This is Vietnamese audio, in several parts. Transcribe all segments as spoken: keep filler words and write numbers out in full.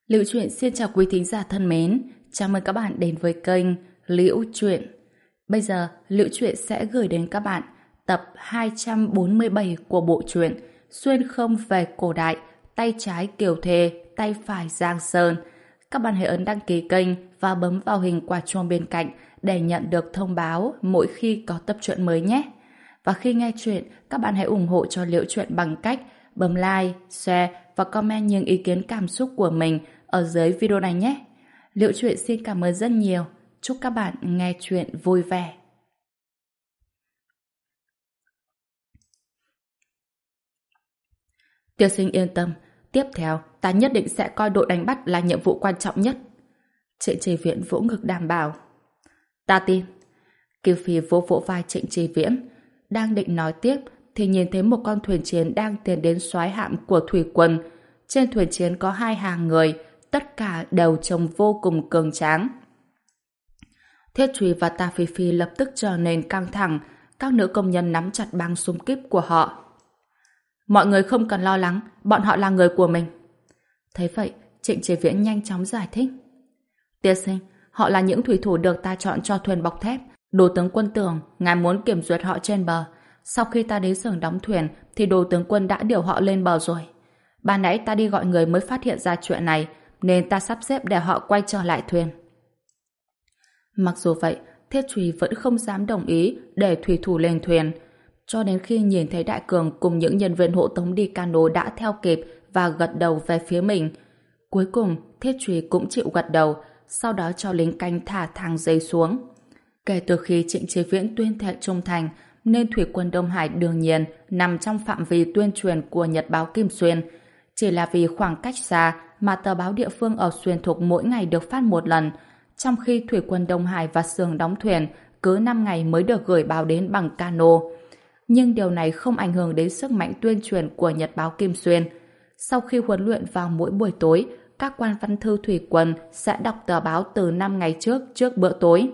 Liễu Chuyện xin chào quý thính giả thân mến, chào mừng các bạn đến với kênh Liễu Chuyện. Bây giờ, Liễu Chuyện sẽ gửi đến các bạn tập hai trăm bốn mươi bảy của bộ truyện Xuyên không về cổ đại, tay trái Kiều Thề, tay phải Giang Sơn. Các bạn hãy ấn đăng ký kênh và bấm vào hình quả chuông bên cạnh để nhận được thông báo mỗi khi có tập truyện mới nhé. Và khi nghe chuyện, các bạn hãy ủng hộ cho Liễu Chuyện bằng cách bấm like, share và comment những ý kiến cảm xúc của mình ở dưới video này nhé. Liễu Chuyện xin cảm ơn rất nhiều. Chúc các bạn nghe chuyện vui vẻ. Tiên sinh yên tâm, tiếp theo ta nhất định sẽ coi đội đánh bắt là nhiệm vụ quan trọng nhất. Trịnh Trì Viễn vỗ ngực đảm bảo. Ta tin. Kiều Phi vỗ vỗ vai Trịnh Trì Viễn, đang định nói tiếp thì nhìn thấy một con thuyền chiến đang tiến đến soái hạm của thủy quân. Trên thuyền chiến có hai hàng người, tất cả đều trông vô cùng cường tráng. Thiết Trùy và Ta Phi Phi lập tức trở nên căng thẳng, các nữ công nhân nắm chặt băng súng kíp của họ. Mọi người không cần lo lắng, bọn họ là người của mình. Thấy vậy, Trịnh Chế Viễn nhanh chóng giải thích. Tiên sinh, họ là những thủy thủ được ta chọn cho thuyền bọc thép. Đồ tướng quân tưởng ngài muốn kiểm duyệt họ trên bờ. Sau khi ta đến xưởng đóng thuyền thì đồ tướng quân đã điều họ lên bờ rồi. Ban nãy ta đi gọi người mới phát hiện ra chuyện này, nên ta sắp xếp để họ quay trở lại thuyền. Mặc dù vậy, Thiết Trùy vẫn không dám đồng ý để thủy thủ lên thuyền. Cho đến khi nhìn thấy Đại Cường cùng những nhân viên hộ tống đi cano đã theo kịp và gật đầu về phía mình. Cuối cùng, Thiết Trùy cũng chịu gật đầu, sau đó cho lính canh thả thang dây xuống. Kể từ khi Trịnh Chế Viễn tuyên thệ trung thành, nên thủy quân Đông Hải đương nhiên nằm trong phạm vi tuyên truyền của Nhật báo Kim Xuyên. Chỉ là vì khoảng cách xa mà tờ báo địa phương ở Xuyên Thục mỗi ngày được phát một lần, trong khi thủy quân Đông Hải và xưởng đóng thuyền cứ năm ngày mới được gửi báo đến bằng cano. Nhưng điều này không ảnh hưởng đến sức mạnh tuyên truyền của Nhật báo Kim Xuyên. Sau khi huấn luyện vào mỗi buổi tối, các quan văn thư thủy quân sẽ đọc tờ báo từ năm ngày trước trước bữa tối.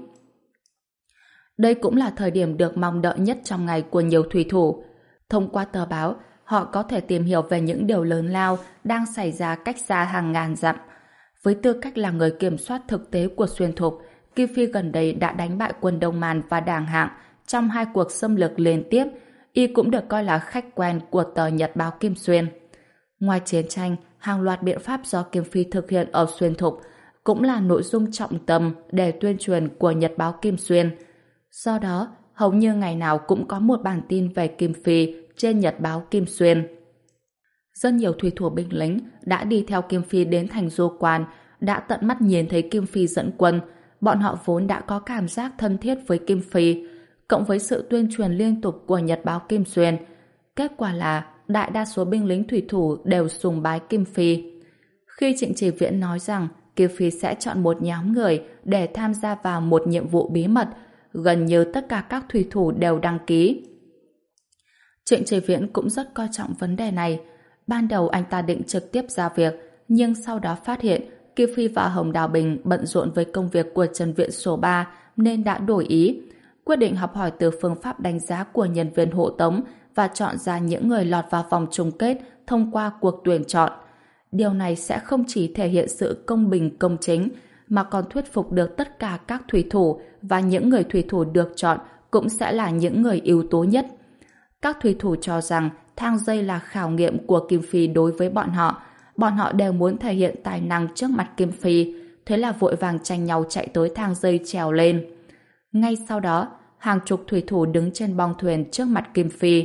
Đây cũng là thời điểm được mong đợi nhất trong ngày của nhiều thủy thủ. Thông qua tờ báo, họ có thể tìm hiểu về những điều lớn lao đang xảy ra cách xa hàng ngàn dặm. Với tư cách là người kiểm soát thực tế của Xuyên Thục, Kim Phi gần đây đã đánh bại quân Đông Man và Đàng Hạng trong hai cuộc xâm lược liên tiếp. Y cũng được coi là khách quen của tờ Nhật báo Kim Xuyên. Ngoài chiến tranh, hàng loạt biện pháp do Kim Phi thực hiện ở Xuyên Thục cũng là nội dung trọng tâm để tuyên truyền của Nhật báo Kim Xuyên. Do đó, hầu như ngày nào cũng có một bản tin về Kim Phi trên Nhật báo Kim Xuyên. Rất nhiều thủy thủ binh lính đã đi theo Kim Phi đến thành Du Quan, đã tận mắt nhìn thấy Kim Phi dẫn quân. Bọn họ vốn đã có cảm giác thân thiết với Kim Phi, cộng với sự tuyên truyền liên tục của Nhật báo Kim Xuyên. Kết quả là đại đa số binh lính thủy thủ đều sùng bái Kim Phi. Khi Trịnh Trì Viễn nói rằng Kim Phi sẽ chọn một nhóm người để tham gia vào một nhiệm vụ bí mật, gần như tất cả các thủy thủ đều đăng ký. Trịnh Trì Viễn cũng rất coi trọng vấn đề này. Ban đầu anh ta định trực tiếp ra việc, nhưng sau đó phát hiện Kim Phi và Hồng Đào Bình bận rộn với công việc của Trần Viện số ba nên đã đổi ý, quyết định học hỏi từ phương pháp đánh giá của nhân viên hộ tống và chọn ra những người lọt vào vòng chung kết thông qua cuộc tuyển chọn. Điều này sẽ không chỉ thể hiện sự công bình công chính, mà còn thuyết phục được tất cả các thủy thủ, và những người thủy thủ được chọn cũng sẽ là những người ưu tú nhất. Các thủy thủ cho rằng thang dây là khảo nghiệm của Kim Phi đối với bọn họ. Bọn họ đều muốn thể hiện tài năng trước mặt Kim Phi, thế là vội vàng tranh nhau chạy tới thang dây trèo lên. Ngay sau đó, hàng chục thủy thủ đứng trên bong thuyền trước mặt Kim Phi.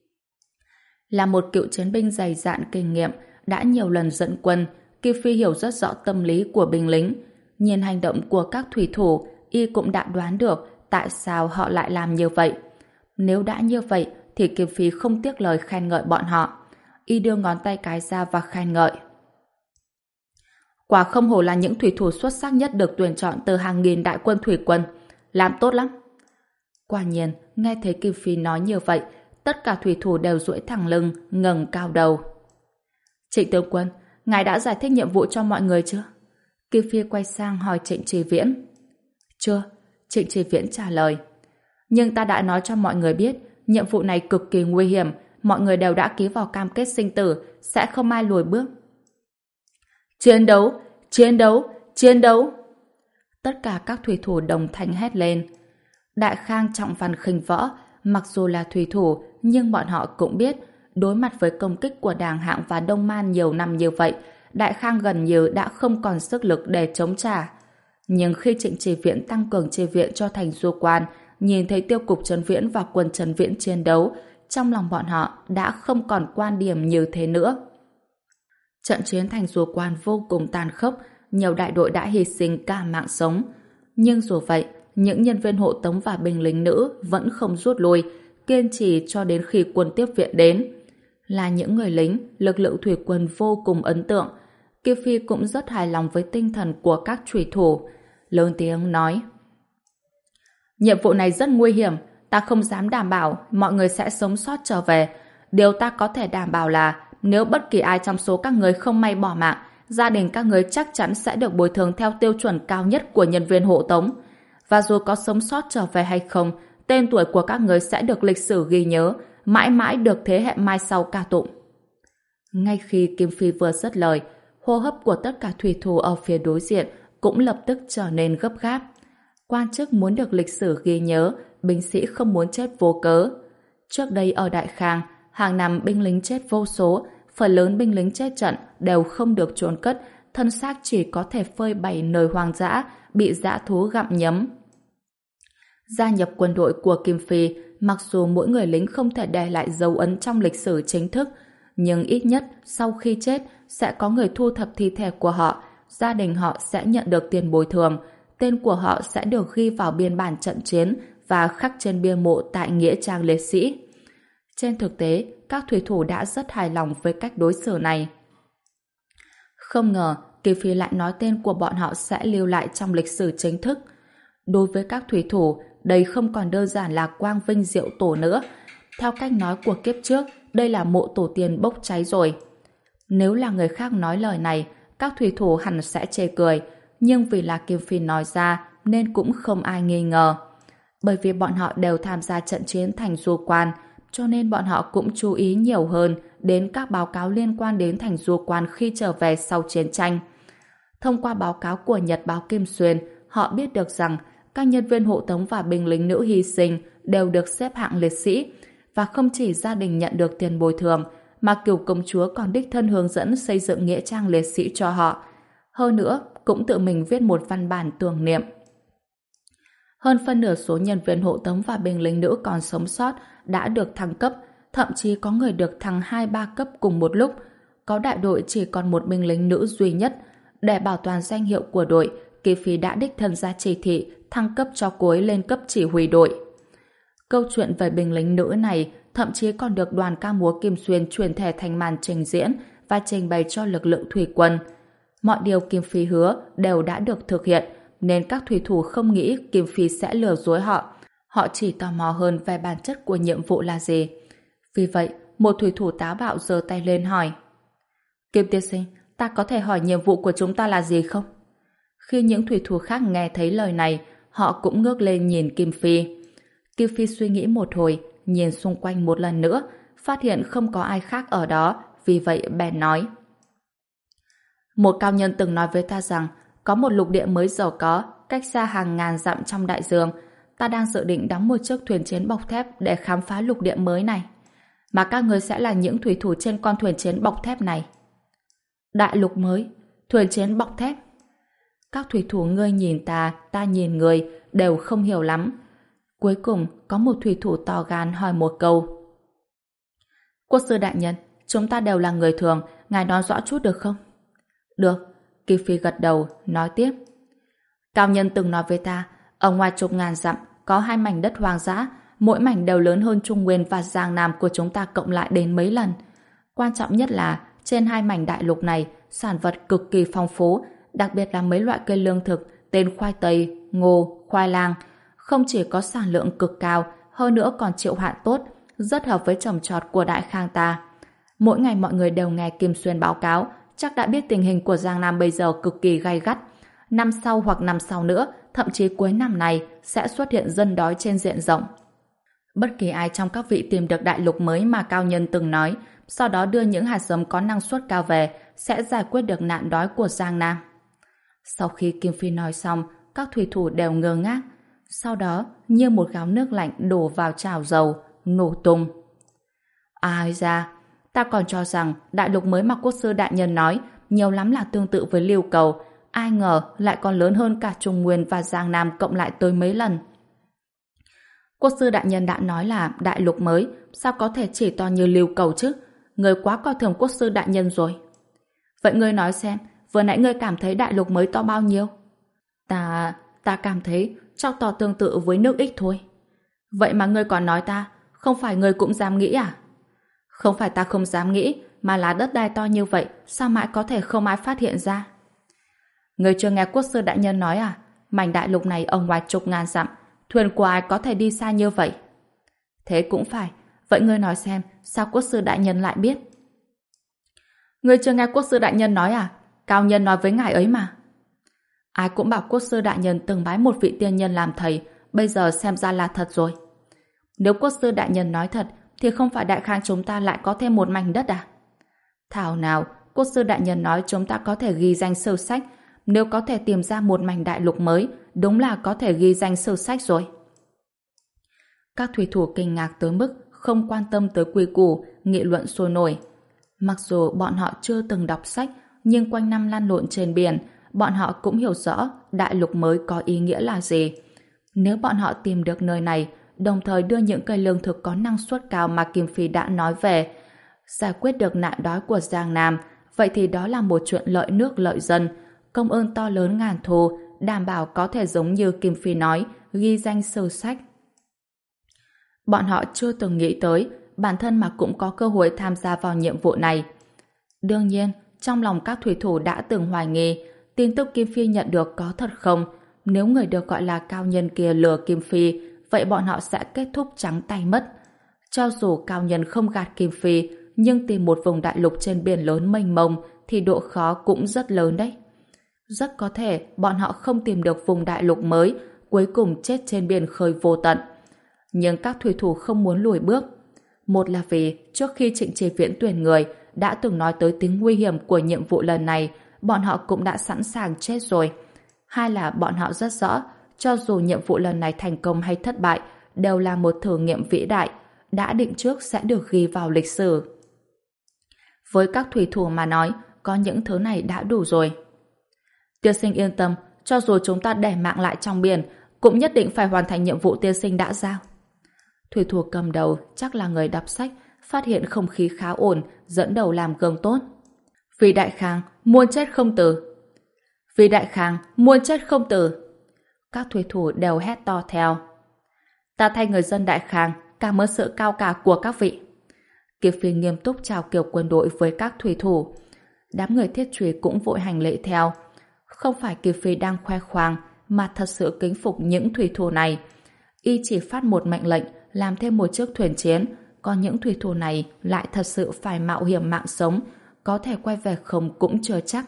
Là một cựu chiến binh dày dạn kinh nghiệm, đã nhiều lần dẫn quân, Kim Phi hiểu rất rõ tâm lý của binh lính. Nhìn hành động của các thủy thủ, y cũng đã đoán được tại sao họ lại làm như vậy. Nếu đã như vậy, thì Kim Phi không tiếc lời khen ngợi bọn họ. Y đưa ngón tay cái ra và khen ngợi. Quả không hổ là những thủy thủ xuất sắc nhất được tuyển chọn từ hàng nghìn đại quân thủy quân. Làm tốt lắm. Quả nhiên, nghe thấy Kim Phi nói như vậy, tất cả thủy thủ đều duỗi thẳng lưng, ngẩng cao đầu. Trịnh tướng quân, ngài đã giải thích nhiệm vụ cho mọi người chưa? Kim Phi quay sang hỏi Trịnh Trì Viễn. Chưa, Trịnh Trì Viễn trả lời. Nhưng ta đã nói cho mọi người biết, nhiệm vụ này cực kỳ nguy hiểm, mọi người đều đã ký vào cam kết sinh tử, sẽ không ai lùi bước. Chiến đấu, chiến đấu, chiến đấu. Tất cả các thủy thủ đồng thanh hét lên. Đại Khang, Trọng Văn, Khinh Võ, mặc dù là thủy thủ, nhưng bọn họ cũng biết, đối mặt với công kích của Đàng Hạng và Đông Man nhiều năm như vậy, Đại Khang gần như đã không còn sức lực để chống trả. Nhưng khi Trịnh Chi Viễn tăng cường chi viện cho thành Du Quan, nhìn thấy Tiêu Cục Trấn Viễn và quân Trấn Viễn chiến đấu, trong lòng bọn họ đã không còn quan điểm như thế nữa. Trận chiến thành Du Quan vô cùng tàn khốc, nhiều đại đội đã hy sinh cả mạng sống. Nhưng dù vậy, những nhân viên hộ tống và binh lính nữ vẫn không rút lui, kiên trì cho đến khi quân tiếp viện đến. Là những người lính, lực lượng thủy quân vô cùng ấn tượng. Kiều Phi cũng rất hài lòng với tinh thần của các thủy thủ. Lớn tiếng nói: nhiệm vụ này rất nguy hiểm, ta không dám đảm bảo mọi người sẽ sống sót trở về. Điều ta có thể đảm bảo là nếu bất kỳ ai trong số các người không may bỏ mạng, gia đình các người chắc chắn sẽ được bồi thường theo tiêu chuẩn cao nhất của nhân viên hộ tống. Và dù có sống sót trở về hay không, tên tuổi của các người sẽ được lịch sử ghi nhớ, mãi mãi được thế hệ mai sau ca tụng. Ngay khi Kim Phi vừa dứt lời, hô hấp của tất cả thủy thủ ở phía đối diện cũng lập tức trở nên gấp gáp. Quan chức muốn được lịch sử ghi nhớ, binh sĩ không muốn chết vô cớ. Trước đây ở Đại Khang, hàng năm binh lính chết vô số, phần lớn binh lính chết trận đều không được chôn cất, thân xác chỉ có thể phơi bày nơi hoang dã, bị dã thú gặm nhấm. Gia nhập quân đội của Kim Phi, mặc dù mỗi người lính không thể để lại dấu ấn trong lịch sử chính thức, nhưng ít nhất sau khi chết sẽ có người thu thập thi thể của họ, gia đình họ sẽ nhận được tiền bồi thường, tên của họ sẽ được ghi vào biên bản trận chiến và khắc trên bia mộ tại nghĩa trang liệt sĩ. Trên thực tế, các thủy thủ đã rất hài lòng với cách đối xử này. Không ngờ, Kỳ Phi lại nói tên của bọn họ sẽ lưu lại trong lịch sử chính thức. Đối với các thủy thủ, đây không còn đơn giản là quang vinh diệu tổ nữa. Theo cách nói của kiếp trước, đây là mộ tổ tiên bốc cháy rồi. Nếu là người khác nói lời này, các thủy thủ hẳn sẽ chê cười, nhưng vì là Kim Phi nói ra nên cũng không ai nghi ngờ. Bởi vì bọn họ đều tham gia trận chiến thành Du Quan, cho nên bọn họ cũng chú ý nhiều hơn đến các báo cáo liên quan đến thành Du Quan khi trở về sau chiến tranh. Thông qua báo cáo của Nhật báo Kim Xuyên, họ biết được rằng các nhân viên hộ tống và binh lính nữ hy sinh đều được xếp hạng liệt sĩ, và không chỉ gia đình nhận được tiền bồi thường, mà Kiều công chúa còn đích thân hướng dẫn xây dựng nghĩa trang liệt sĩ cho họ. Hơn nữa, cũng tự mình viết một văn bản tưởng niệm. Hơn phân nửa số nhân viên hộ tống và binh lính nữ còn sống sót đã được thăng cấp, thậm chí có người được thăng hai ba cấp cùng một lúc. Có đại đội chỉ còn một binh lính nữ duy nhất. Để bảo toàn danh hiệu của đội, Kỳ Phi đã đích thân ra chỉ thị thăng cấp cho cô ấy lên cấp chỉ huy đội. Câu chuyện về binh lính nữ này thậm chí còn được đoàn ca múa Kim Xuyên chuyển thể thành màn trình diễn và trình bày cho lực lượng thủy quân. Mọi điều Kim Phi hứa đều đã được thực hiện, nên các thủy thủ không nghĩ Kim Phi sẽ lừa dối họ. Họ chỉ tò mò hơn về bản chất của nhiệm vụ là gì. Vì vậy, một thủy thủ táo bạo giơ tay lên hỏi: Kim tiên sinh, ta có thể hỏi nhiệm vụ của chúng ta là gì không? Khi những thủy thủ khác nghe thấy lời này, họ cũng ngước lên nhìn Kim Phi. Kim Phi suy nghĩ một hồi, nhìn xung quanh một lần nữa, phát hiện không có ai khác ở đó, vì vậy bèn nói: Một cao nhân từng nói với ta rằng có một lục địa mới giàu có, cách xa hàng ngàn dặm trong đại dương. Ta đang dự định đóng một chiếc thuyền chiến bọc thép để khám phá lục địa mới này. Mà các người sẽ là những thủy thủ trên con thuyền chiến bọc thép này. Đại lục mới? Thuyền chiến bọc thép? Các thủy thủ ngươi nhìn ta, ta nhìn người, đều không hiểu lắm. Cuối cùng, có một thủy thủ to gan hỏi một câu: Quốc sư đại nhân, chúng ta đều là người thường, ngài nói rõ chút được không? Được. Kỳ Phi gật đầu, nói tiếp: Cao nhân từng nói với ta, ở ngoài chục ngàn dặm có hai mảnh đất hoang dã, mỗi mảnh đều lớn hơn Trung Nguyên và Giang Nam của chúng ta cộng lại đến mấy lần. Quan trọng nhất là trên hai mảnh đại lục này sản vật cực kỳ phong phú, đặc biệt là mấy loại cây lương thực tên khoai tây, ngô, khoai lang, không chỉ có sản lượng cực cao, hơn nữa còn chịu hạn tốt, rất hợp với trồng trọt của Đại Khang ta. Mỗi ngày mọi người đều nghe Kim Xuyên báo cáo, chắc đã biết tình hình của Giang Nam bây giờ cực kỳ gay gắt. Năm sau hoặc năm sau nữa, thậm chí cuối năm này sẽ xuất hiện dân đói trên diện rộng. Bất kỳ ai trong các vị tìm được đại lục mới mà cao nhân từng nói, sau đó đưa những hạt giống có năng suất cao về, sẽ giải quyết được nạn đói của Giang Nam. Sau khi Kim Phi nói xong, các thủy thủ đều ngơ ngác. Sau đó, như một gáo nước lạnh đổ vào chảo dầu, nổ tung. Ai ra, ta còn cho rằng đại lục mới mà quốc sư đại nhân nói nhiều lắm là tương tự với Lưu Cầu, ai ngờ lại còn lớn hơn cả Trung Nguyên và Giang Nam cộng lại tới mấy lần. Quốc sư đại nhân đã nói là đại lục mới, sao có thể chỉ to như Lưu Cầu chứ? Người quá coi thường quốc sư đại nhân rồi. Vậy ngươi nói xem, vừa nãy ngươi cảm thấy đại lục mới to bao nhiêu? Ta, ta cảm thấy chắc to tương tự với nước Ích thôi. Vậy mà ngươi còn nói ta, không phải ngươi cũng dám nghĩ à? Không phải ta không dám nghĩ, mà là đất đai to như vậy, sao mãi có thể không ai phát hiện ra? Ngươi chưa nghe quốc sư đại nhân nói à? Mảnh đại lục này ở ngoài chục ngàn dặm, thuyền của ai có thể đi xa như vậy? Thế cũng phải, vậy ngươi nói xem, sao quốc sư đại nhân lại biết? Ngươi chưa nghe quốc sư đại nhân nói à? Cao nhân nói với ngài ấy mà. Ai cũng bảo quốc sư đại nhân từng bái một vị tiên nhân làm thầy, bây giờ xem ra là thật rồi. Nếu quốc sư đại nhân nói thật, thì không phải đại khang chúng ta lại có thêm một mảnh đất à? Thảo nào, quốc sư đại nhân nói chúng ta có thể ghi danh sử sách, nếu có thể tìm ra một mảnh đại lục mới, đúng là có thể ghi danh sử sách rồi. Các thủy thủ kinh ngạc tới mức không quan tâm tới quy củ, nghị luận sôi nổi. Mặc dù bọn họ chưa từng đọc sách, nhưng quanh năm lăn lộn trên biển, bọn họ cũng hiểu rõ đại lục mới có ý nghĩa là gì. Nếu bọn họ tìm được nơi này, đồng thời đưa những cây lương thực có năng suất cao mà Kim Phi đã nói về, giải quyết được nạn đói của Giang Nam, vậy thì đó là một chuyện lợi nước lợi dân, công ơn to lớn ngàn thù, đảm bảo có thể giống như Kim Phi nói, ghi danh sử sách. Bọn họ chưa từng nghĩ tới bản thân mà cũng có cơ hội tham gia vào nhiệm vụ này. Đương nhiên, trong lòng các thủy thủ đã từng hoài nghi tin tức Kim Phi nhận được có thật không. Nếu người được gọi là cao nhân kia lừa Kim Phi, vậy bọn họ sẽ kết thúc trắng tay mất. Cho dù cao nhân không gạt Kim Phi, nhưng tìm một vùng đại lục trên biển lớn mênh mông thì độ khó cũng rất lớn đấy. Rất có thể bọn họ không tìm được vùng đại lục mới, cuối cùng chết trên biển khơi vô tận. Nhưng các thủy thủ không muốn lùi bước. Một là vì trước khi Trịnh Chi Viễn tuyển người đã từng nói tới tính nguy hiểm của nhiệm vụ lần này, bọn họ cũng đã sẵn sàng chết rồi. Hai là bọn họ rất rõ, cho dù nhiệm vụ lần này thành công hay thất bại, đều là một thử nghiệm vĩ đại, đã định trước sẽ được ghi vào lịch sử. Với các thủy thủ mà nói, có những thứ này đã đủ rồi. Tiên sinh yên tâm, cho dù chúng ta để mạng lại trong biển, cũng nhất định phải hoàn thành nhiệm vụ tiên sinh đã giao. Thủy thủ cầm đầu chắc là người đọc sách, phát hiện không khí khá ổn, dẫn đầu làm gương tốt. Vì Đại Khang, muôn chết không từ. Vì Đại Khang, muôn chết không từ. Các thủy thủ đều hét to theo. Ta thay người dân Đại Khang, cảm ơn sự cao cả của các vị. Kiều Phi nghiêm túc chào kiểu quân đội với các thủy thủ. Đám người thiết truy cũng vội hành lễ theo. Không phải Kiều Phi đang khoe khoang, mà thật sự kính phục những thủy thủ này. Y chỉ phát một mệnh lệnh làm thêm một chiếc thuyền chiến, còn những thủy thủ này lại thật sự phải mạo hiểm mạng sống, có thể quay về không cũng chưa chắc.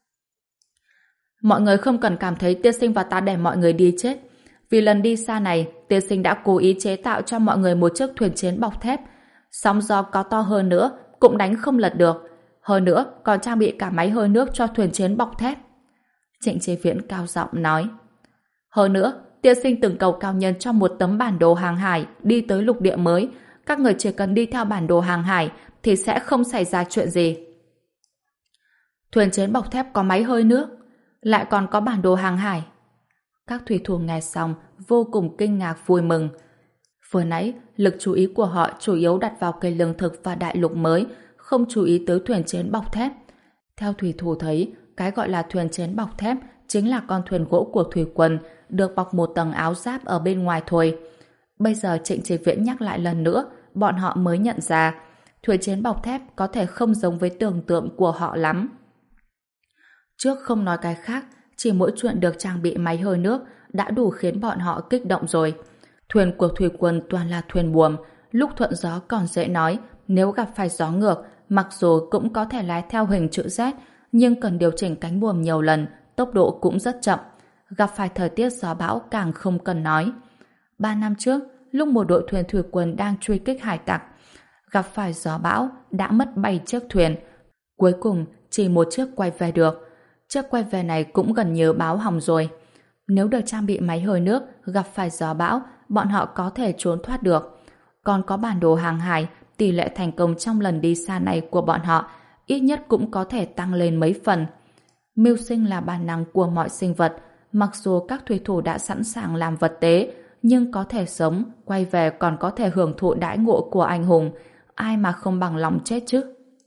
Mọi người không cần cảm thấy tiên sinh và ta để mọi người đi chết. Vì lần đi xa này, tiên sinh đã cố ý chế tạo cho mọi người một chiếc thuyền chiến bọc thép. Sóng gió có to hơn nữa, cũng đánh không lật được. Hơn nữa, còn trang bị cả máy hơi nước cho thuyền chiến bọc thép. Trịnh Chi Viễn cao giọng nói. Hơn nữa, tiên sinh từng cầu cao nhân cho một tấm bản đồ hàng hải đi tới lục địa mới. Các người chỉ cần đi theo bản đồ hàng hải thì sẽ không xảy ra chuyện gì. Thuyền chiến bọc thép có máy hơi nước, lại còn có bản đồ hàng hải. Các thủy thủ nghe xong vô cùng kinh ngạc vui mừng. Vừa nãy, lực chú ý của họ chủ yếu đặt vào cây lương thực và đại lục mới, không chú ý tới thuyền chiến bọc thép. Theo thủy thủ thấy, cái gọi là thuyền chiến bọc thép chính là con thuyền gỗ của thủy quân, được bọc một tầng áo giáp ở bên ngoài thôi. Bây giờ Trịnh Chi Viễn nhắc lại lần nữa, bọn họ mới nhận ra thuyền chiến bọc thép có thể không giống với tưởng tượng của họ lắm. Trước không nói cái khác, chỉ mỗi chuyện được trang bị máy hơi nước đã đủ khiến bọn họ kích động rồi. Thuyền của thủy quân toàn là thuyền buồm, lúc thuận gió còn dễ nói, nếu gặp phải gió ngược, mặc dù cũng có thể lái theo hình chữ Z, nhưng cần điều chỉnh cánh buồm nhiều lần, tốc độ cũng rất chậm. Gặp phải thời tiết gió bão càng không cần nói. Ba năm trước, lúc một đội thuyền thủy quân đang truy kích hải tặc, gặp phải gió bão, đã mất bảy chiếc thuyền. Cuối cùng, chỉ một chiếc quay về được. Chiếc quay về này cũng gần như báo hỏng rồi. Nếu được trang bị máy hơi nước, gặp phải gió bão, bọn họ có thể trốn thoát được. Còn có bản đồ hàng hải, tỷ lệ thành công trong lần đi xa này của bọn họ ít nhất cũng có thể tăng lên mấy phần. Mưu sinh là bản năng của mọi sinh vật, mặc dù các thủy thủ đã sẵn sàng làm vật tế, nhưng có thể sống, quay về còn có thể hưởng thụ đãi ngộ của anh hùng, ai mà không bằng lòng chết chứ.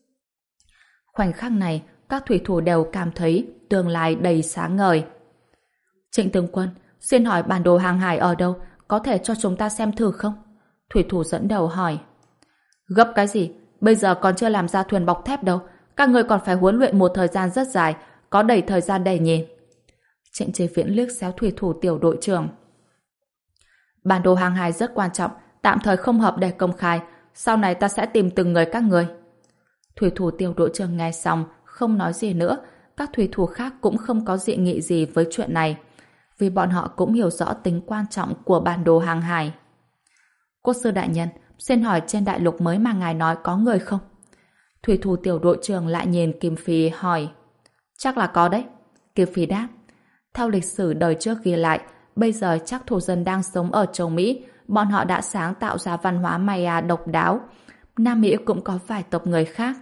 Khoảnh khắc này, các thủy thủ đều cảm thấy tương lai đầy sáng ngời. Trịnh tướng quân, xin hỏi bản đồ hàng hải ở đâu, có thể cho chúng ta xem thử không? Thủy thủ dẫn đầu hỏi. Gấp cái gì? Bây giờ còn chưa làm ra thuyền bọc thép đâu, các người còn phải huấn luyện một thời gian rất dài, có đầy thời gian để nhìn. Trịnh Chế Viễn liếc xéo thủy thủ tiểu đội trưởng. Bản đồ hàng hải rất quan trọng, tạm thời không hợp để công khai, sau này ta sẽ tìm từng người các người. Thủy thủ tiểu đội trưởng nghe xong, không nói gì nữa, các thủy thủ khác cũng không có dị nghị gì với chuyện này, vì bọn họ cũng hiểu rõ tính quan trọng của bản đồ hàng hải. Quốc sư đại nhân, xin hỏi trên đại lục mới mà ngài nói có người không? Thủy thủ tiểu đội trưởng lại nhìn Kim Phi hỏi. Chắc là có đấy. Kim Phi đáp. Theo lịch sử đời trước ghi lại, bây giờ chắc thổ dân đang sống ở châu Mỹ, bọn họ đã sáng tạo ra văn hóa Maya độc đáo. Nam Mỹ cũng có vài tộc người khác.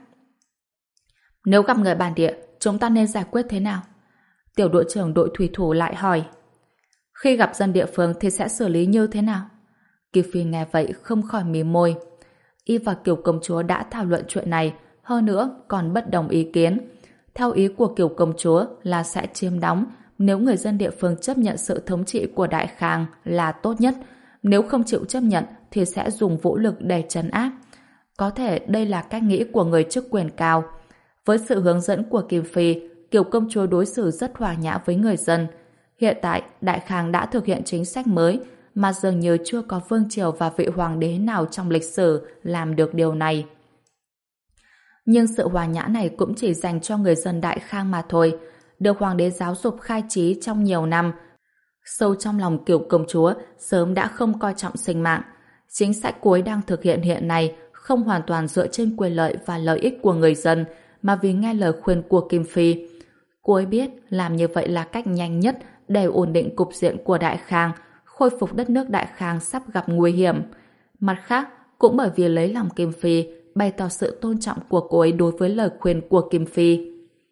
Nếu gặp người bản địa, chúng ta nên giải quyết thế nào? Tiểu đội trưởng đội thủy thủ lại hỏi. Khi gặp dân địa phương thì sẽ xử lý như thế nào? Kim Phi nghe vậy không khỏi mím môi. Y và Kiều công chúa đã thảo luận chuyện này, hơn nữa còn bất đồng ý kiến. Theo ý của Kiều công chúa là sẽ chiếm đóng, nếu người dân địa phương chấp nhận sự thống trị của Đại Khang là tốt nhất, nếu không chịu chấp nhận thì sẽ dùng vũ lực để trấn áp. Có thể đây là cách nghĩ của người chức quyền cao. Với sự hướng dẫn của Kim Phi, Kiều công chúa đối xử rất hòa nhã với người dân. Hiện tại, Đại Khang đã thực hiện chính sách mới, mà dường như chưa có vương triều và vị hoàng đế nào trong lịch sử làm được điều này. Nhưng sự hòa nhã này cũng chỉ dành cho người dân Đại Khang mà thôi, được hoàng đế giáo dục khai trí trong nhiều năm. Sâu trong lòng Kiều công chúa sớm đã không coi trọng sinh mạng. Chính sách cuối đang thực hiện hiện nay không hoàn toàn dựa trên quyền lợi và lợi ích của người dân, mà vì nghe lời khuyên của Kim Phi. Cô ấy biết làm như vậy là cách nhanh nhất để ổn định cục diện của Đại Khang, khôi phục đất nước Đại Khang sắp gặp nguy hiểm. Mặt khác, cũng bởi vì lấy lòng Kim Phi, bày tỏ sự tôn trọng của cô ấy đối với lời khuyên của Kim Phi.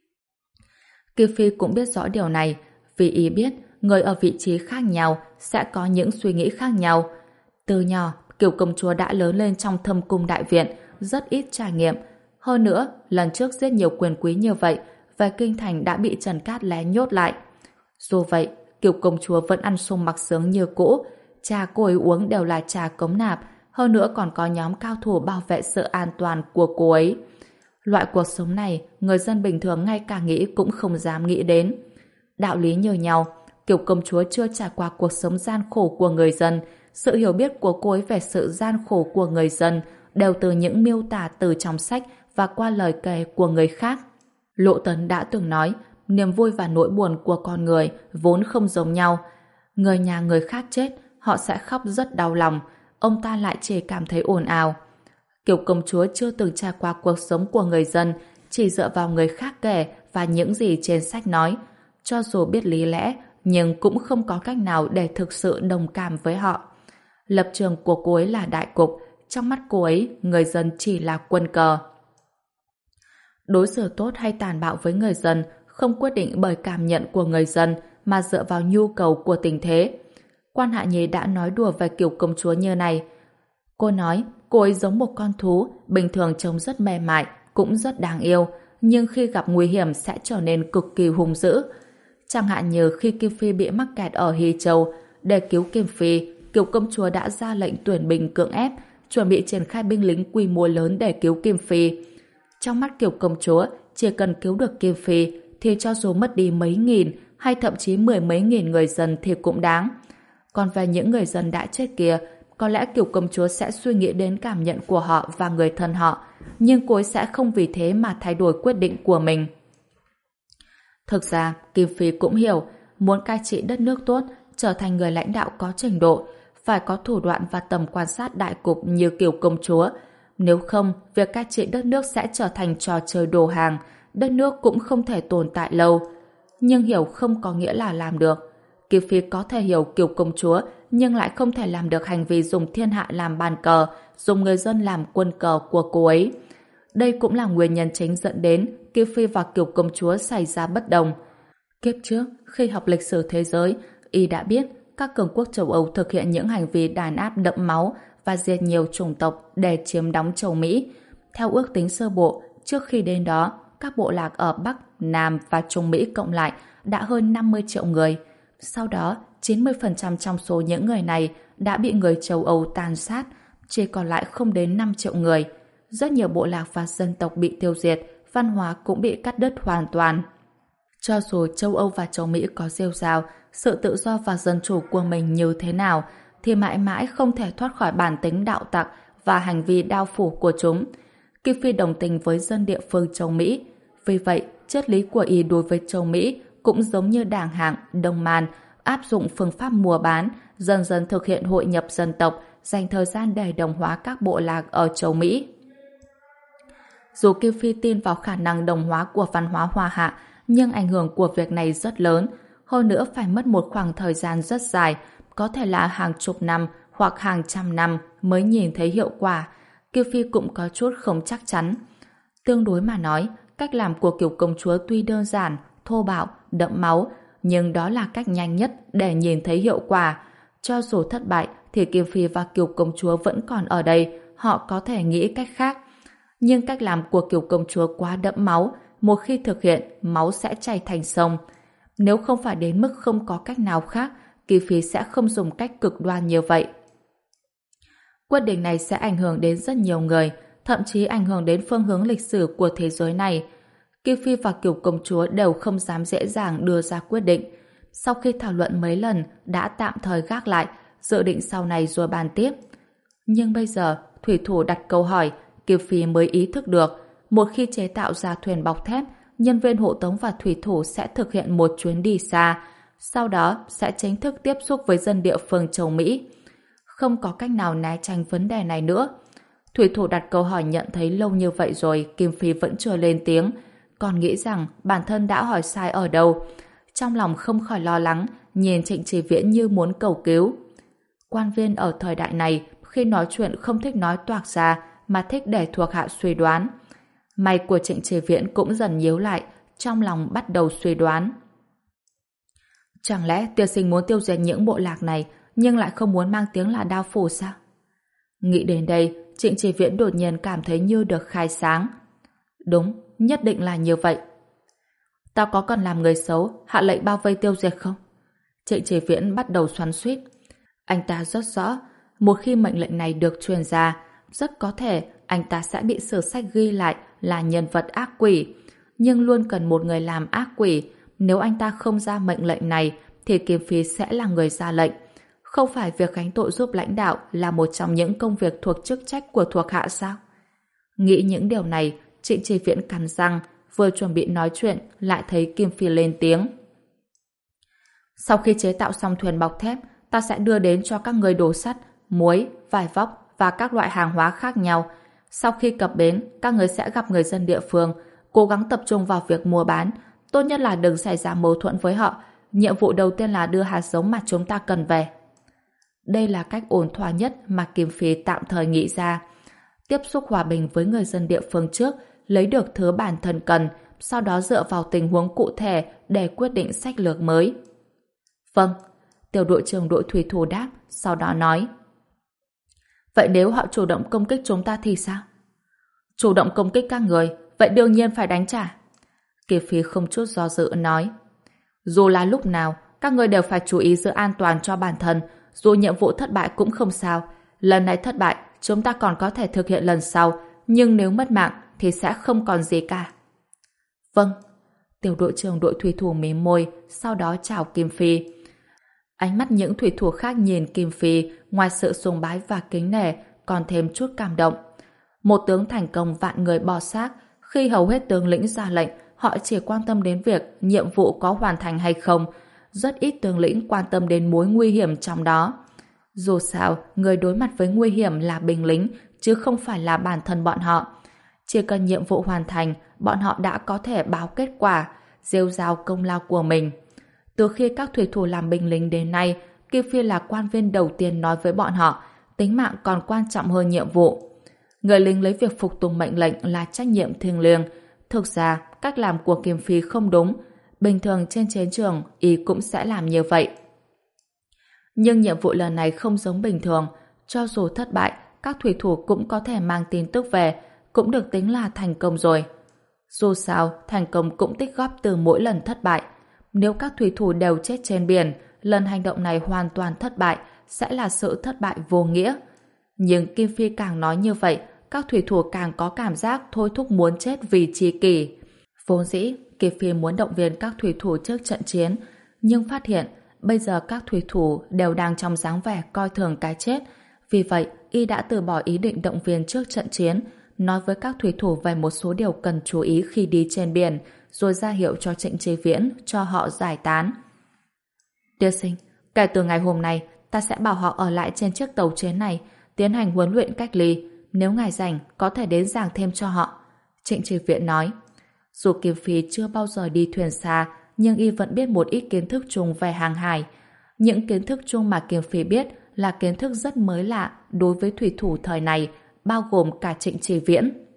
Kim Phi cũng biết rõ điều này, vì ý biết người ở vị trí khác nhau sẽ có những suy nghĩ khác nhau. Từ nhỏ, Kiều công chúa đã lớn lên trong thâm cung đại viện, rất ít trải nghiệm. Hơn nữa, lần trước giết nhiều quyền quý như vậy, về kinh thành đã bị Trần Cát lén nhốt lại. Dù vậy, Kiều công chúa vẫn ăn sung mặc sướng như cũ. Trà cô ấy uống đều là trà cống nạp, hơn nữa còn có nhóm cao thủ bảo vệ sự an toàn của cô ấy. Loại cuộc sống này, người dân bình thường ngay cả nghĩ cũng không dám nghĩ đến. Đạo lý như nhau, Kiều công chúa chưa trải qua cuộc sống gian khổ của người dân. Sự hiểu biết của cô ấy về sự gian khổ của người dân đều từ những miêu tả từ trong sách và qua lời kể của người khác. Lộ Tấn đã từng nói, niềm vui và nỗi buồn của con người vốn không giống nhau. Người nhà người khác chết, họ sẽ khóc rất đau lòng, ông ta lại chỉ cảm thấy ồn ào. Kiều công chúa chưa từng trải qua cuộc sống của người dân, chỉ dựa vào người khác kể và những gì trên sách nói. Cho dù biết lý lẽ, nhưng cũng không có cách nào để thực sự đồng cảm với họ. Lập trường của cô ấy là đại cục, trong mắt cô ấy, người dân chỉ là quân cờ. Đối xử tốt hay tàn bạo với người dân không quyết định bởi cảm nhận của người dân mà dựa vào nhu cầu của tình thế. Quan Hạ Nhi đã nói đùa về Kiều công chúa như này. Cô nói cô ấy giống một con thú, bình thường trông rất mềm mại, cũng rất đáng yêu, nhưng khi gặp nguy hiểm sẽ trở nên cực kỳ hung dữ. Chẳng hạn như khi Kim Phi bị mắc kẹt ở Hy Châu, để cứu Kim Phi, Kiều công chúa đã ra lệnh tuyển binh cưỡng ép, chuẩn bị triển khai binh lính quy mô lớn để cứu Kim Phi. Trong mắt Kiều công chúa, chỉ cần cứu được Kim Phi thì cho dù mất đi mấy nghìn hay thậm chí mười mấy nghìn người dân thì cũng đáng. Còn về những người dân đã chết kia, có lẽ Kiều công chúa sẽ suy nghĩ đến cảm nhận của họ và người thân họ, nhưng cô ấy sẽ không vì thế mà thay đổi quyết định của mình. Thực ra, Kim Phi cũng hiểu, muốn cai trị đất nước tốt, trở thành người lãnh đạo có trình độ, phải có thủ đoạn và tầm quan sát đại cục như Kiều công chúa. Nếu không, việc cai trị đất nước sẽ trở thành trò chơi đồ hàng, đất nước cũng không thể tồn tại lâu. Nhưng hiểu không có nghĩa là làm được. Kiều Phi có thể hiểu Kiều công chúa, nhưng lại không thể làm được hành vi dùng thiên hạ làm bàn cờ, dùng người dân làm quân cờ của cô ấy. Đây cũng là nguyên nhân chính dẫn đến Kiều Phi và Kiều công chúa xảy ra bất đồng. Kiếp trước, khi học lịch sử thế giới, y đã biết các cường quốc châu Âu thực hiện những hành vi đàn áp đẫm máu và diệt nhiều chủng tộc để chiếm đóng châu Mỹ. Theo ước tính sơ bộ, trước khi đến đó, các bộ lạc ở Bắc, Nam và Trung Mỹ cộng lại đã hơn năm mươi triệu người. Sau đó, chín mươi phần trăm trong số những người này đã bị người châu Âu tàn sát, chỉ còn lại không đến năm triệu người. Rất nhiều bộ lạc và dân tộc bị tiêu diệt, văn hóa cũng bị cắt đứt hoàn toàn. Cho dù châu Âu và châu Mỹ có rêu rao sự tự do và dân chủ của mình như thế nào, thì mãi mãi không thể thoát khỏi bản tính đạo tặc và hành vi đao phủ của chúng. Kiều Phi đồng tình với dân địa phương châu Mỹ. Vì vậy, triết lý của y đối với châu Mỹ cũng giống như Đảng Hạng, Đông Man, áp dụng phương pháp mua bán, dần dần thực hiện hội nhập dân tộc, dành thời gian để đồng hóa các bộ lạc ở châu Mỹ. Dù Kiều Phi tin vào khả năng đồng hóa của văn hóa Hoa Hạ, nhưng ảnh hưởng của việc này rất lớn. Hơn nữa phải mất một khoảng thời gian rất dài, có thể là hàng chục năm hoặc hàng trăm năm mới nhìn thấy hiệu quả. Kiều Phi cũng có chút không chắc chắn. Tương đối mà nói, cách làm của Kiều công chúa tuy đơn giản, thô bạo, đẫm máu, nhưng đó là cách nhanh nhất để nhìn thấy hiệu quả. Cho dù thất bại, thì Kiều Phi và Kiều công chúa vẫn còn ở đây, họ có thể nghĩ cách khác. Nhưng cách làm của Kiều công chúa quá đẫm máu, một khi thực hiện, máu sẽ chảy thành sông. Nếu không phải đến mức không có cách nào khác, Kiều Phi sẽ không dùng cách cực đoan như vậy. Quyết định này sẽ ảnh hưởng đến rất nhiều người, thậm chí ảnh hưởng đến phương hướng lịch sử của thế giới này. Kiều Phi và Kiều công chúa đều không dám dễ dàng đưa ra quyết định. Sau khi thảo luận mấy lần, đã tạm thời gác lại, dự định sau này rồi bàn tiếp. Nhưng bây giờ, thủy thủ đặt câu hỏi, Kiều Phi mới ý thức được, một khi chế tạo ra thuyền bọc thép, nhân viên hộ tống và thủy thủ sẽ thực hiện một chuyến đi xa, sau đó sẽ chính thức tiếp xúc với dân địa phương châu Mỹ. Không có cách nào né tránh vấn đề này nữa. Thủy thủ đặt câu hỏi nhận thấy lâu như vậy rồi, Kim Phi vẫn chưa lên tiếng, còn nghĩ rằng bản thân đã hỏi sai ở đâu. Trong lòng không khỏi lo lắng, nhìn Trịnh Chỉ Viễn như muốn cầu cứu. Quan viên ở thời đại này, khi nói chuyện không thích nói toạc ra, mà thích để thuộc hạ suy đoán. Mày của Trịnh Chỉ Viễn cũng dần nhíu lại, trong lòng bắt đầu suy đoán. Chẳng lẽ tiên sinh muốn tiêu diệt những bộ lạc này, nhưng lại không muốn mang tiếng là đao phủ sao? Nghĩ đến đây, Trịnh Chỉ Viễn đột nhiên cảm thấy như được khai sáng. Đúng, nhất định là như vậy. Tao có cần làm người xấu, hạ lệnh bao vây tiêu diệt không? Trịnh Chỉ Viễn bắt đầu xoắn xuýt. Anh ta rất rõ, một khi mệnh lệnh này được truyền ra, rất có thể anh ta sẽ bị sử sách ghi lại là nhân vật ác quỷ. Nhưng luôn cần một người làm ác quỷ. Nếu anh ta không ra mệnh lệnh này, thì Kim Phi sẽ là người ra lệnh. Không phải việc gánh tội giúp lãnh đạo là một trong những công việc thuộc chức trách của thuộc hạ sao? Nghĩ những điều này, Trịnh Chỉ Viễn cắn răng, vừa chuẩn bị nói chuyện, lại thấy Kim Phi lên tiếng. Sau khi chế tạo xong thuyền bọc thép, ta sẽ đưa đến cho các người đồ sắt, muối, vải vóc và các loại hàng hóa khác nhau. Sau khi cập bến, các người sẽ gặp người dân địa phương, cố gắng tập trung vào việc mua bán, tốt nhất là đừng xảy ra mâu thuẫn với họ. Nhiệm vụ đầu tiên là đưa hạt giống mà chúng ta cần về. Đây là cách ổn thỏa nhất mà Kim Phi tạm thời nghĩ ra. Tiếp xúc hòa bình với người dân địa phương trước, lấy được thứ bản thân cần, sau đó dựa vào tình huống cụ thể để quyết định sách lược mới. Vâng, tiểu đội trưởng đội thủy thủ đáp, sau đó nói. Vậy nếu họ chủ động công kích chúng ta thì sao? Chủ động công kích các người, vậy đương nhiên phải đánh trả. Kim Phi không chút do dự nói. Dù là lúc nào, các người đều phải chú ý giữ an toàn cho bản thân, dù nhiệm vụ thất bại cũng không sao. Lần này thất bại, chúng ta còn có thể thực hiện lần sau, nhưng nếu mất mạng thì sẽ không còn gì cả. Vâng. Tiểu đội trưởng đội thủy thủ mím môi, sau đó chào Kim Phi. Ánh mắt những thủy thủ khác nhìn Kim Phi, ngoài sự sùng bái và kính nể, còn thêm chút cảm động. Một tướng thành công vạn người bỏ xác, khi hầu hết tướng lĩnh ra lệnh, họ chỉ quan tâm đến việc nhiệm vụ có hoàn thành hay không. Rất ít tướng lĩnh quan tâm đến mối nguy hiểm trong đó. Dù sao, người đối mặt với nguy hiểm là binh lính, chứ không phải là bản thân bọn họ. Chỉ cần nhiệm vụ hoàn thành, bọn họ đã có thể báo kết quả. rêu rao công lao của mình. Từ khi các thủy thủ làm binh lính đến nay, Kim Phi là quan viên đầu tiên nói với bọn họ tính mạng còn quan trọng hơn nhiệm vụ. Người lính lấy việc phục tùng mệnh lệnh là trách nhiệm thiêng liêng. Thực ra, cách làm của Kim Phi không đúng. Bình thường trên chiến trường, y cũng sẽ làm như vậy. Nhưng nhiệm vụ lần này không giống bình thường. Cho dù thất bại, các thủy thủ cũng có thể mang tin tức về, cũng được tính là thành công rồi. Dù sao, thành công cũng tích góp từ mỗi lần thất bại. Nếu các thủy thủ đều chết trên biển, lần hành động này hoàn toàn thất bại, sẽ là sự thất bại vô nghĩa. Nhưng Kim Phi càng nói như vậy, các thủy thủ càng có cảm giác thôi thúc muốn chết vì tri kỷ. Vốn dĩ, Kim Phi muốn động viên các thủy thủ trước trận chiến, nhưng phát hiện bây giờ các thủy thủ đều đang trong dáng vẻ coi thường cái chết. Vì vậy, y đã từ bỏ ý định động viên trước trận chiến, nói với các thủy thủ về một số điều cần chú ý khi đi trên biển, rồi ra hiệu cho Trịnh Chí Viễn cho họ giải tán. Tiên sinh, kể từ ngày hôm nay, ta sẽ bảo họ ở lại trên chiếc tàu chiến này, tiến hành huấn luyện cách ly. Nếu ngài rảnh, có thể đến giảng thêm cho họ. Trịnh Chí Viễn nói. Dù Kim Phi chưa bao giờ đi thuyền xa, nhưng y vẫn biết một ít kiến thức chung về hàng hải. Những kiến thức chung mà Kim Phi biết là kiến thức rất mới lạ đối với thủy thủ thời này, bao gồm cả Trịnh Chí Viễn.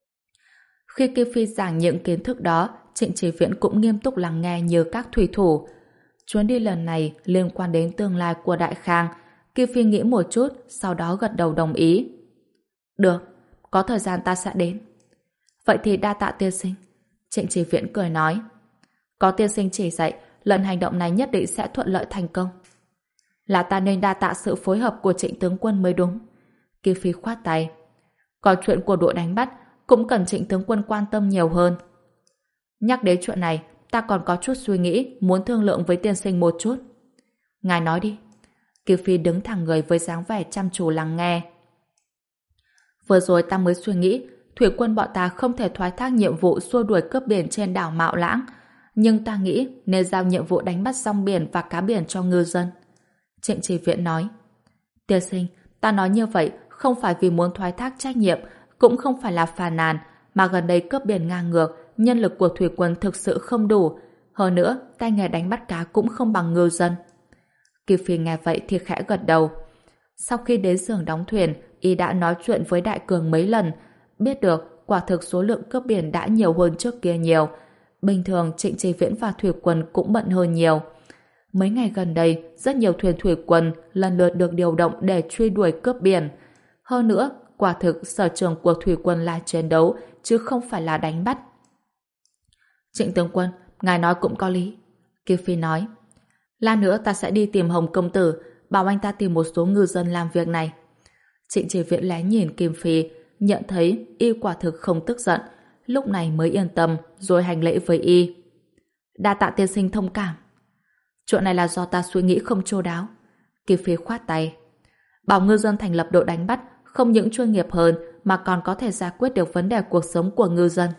Khi Kim Phi giảng những kiến thức đó, Trịnh Chí Viễn cũng nghiêm túc lắng nghe như các thủy thủ. Chuyến đi lần này liên quan đến tương lai của Đại Khang. Kim Phi nghĩ một chút, sau đó gật đầu đồng ý. Được, có thời gian ta sẽ đến. Vậy thì đa tạ tiên sinh. Trịnh Chí Viễn cười nói. Có tiên sinh chỉ dạy, lần hành động này nhất định sẽ thuận lợi thành công. Là ta nên đa tạ sự phối hợp của Trịnh tướng quân mới đúng. Kim Phi khoát tay. Còn chuyện của đội đánh bắt cũng cần Trịnh tướng quân quan tâm nhiều hơn. Nhắc đến chuyện này, ta còn có chút suy nghĩ, muốn thương lượng với tiên sinh một chút. Ngài nói đi. Kim Phi đứng thẳng người với dáng vẻ chăm chú lắng nghe. Vừa rồi ta mới suy nghĩ, thủy quân bọn ta không thể thoái thác nhiệm vụ xua đuổi cướp biển trên đảo Mạo Lãng, nhưng ta nghĩ nên giao nhiệm vụ đánh bắt rong biển và cá biển cho ngư dân. Trịnh Chí Viễn nói. Tiên sinh, ta nói như vậy không phải vì muốn thoái thác trách nhiệm, cũng không phải là phàn nàn, mà gần đây cướp biển ngang ngược, nhân lực của thủy quân thực sự không đủ. Hơn nữa, tay nghề đánh bắt cá cũng không bằng ngư dân. Kim Phi nghe vậy thì khẽ gật đầu. Sau khi đến xưởng đóng thuyền, y đã nói chuyện với Đại Cường mấy lần, biết được quả thực số lượng cướp biển đã nhiều hơn trước kia nhiều. Bình thường Trịnh Chí Viễn và thủy quân cũng bận hơn nhiều. Mấy ngày gần đây, rất nhiều thuyền thủy quân lần lượt được điều động để truy đuổi cướp biển. Hơn nữa, quả thực sở trường của thủy quân là chiến đấu, chứ không phải là đánh bắt. Trịnh tướng quân, ngài nói cũng có lý. Kim Phi nói. Lát nữa ta sẽ đi tìm Hồng công tử, bảo anh ta tìm một số ngư dân làm việc này. Trịnh Chí Viễn lén nhìn Kim Phi, nhận thấy y quả thực không tức giận, lúc này mới yên tâm, rồi hành lễ với y. Đa tạ tiên sinh thông cảm. Chuyện này là do ta suy nghĩ không chu đáo. Kim Phi khoát tay. Bảo ngư dân thành lập đội đánh bắt, không những chuyên nghiệp hơn mà còn có thể giải quyết được vấn đề cuộc sống của ngư dân.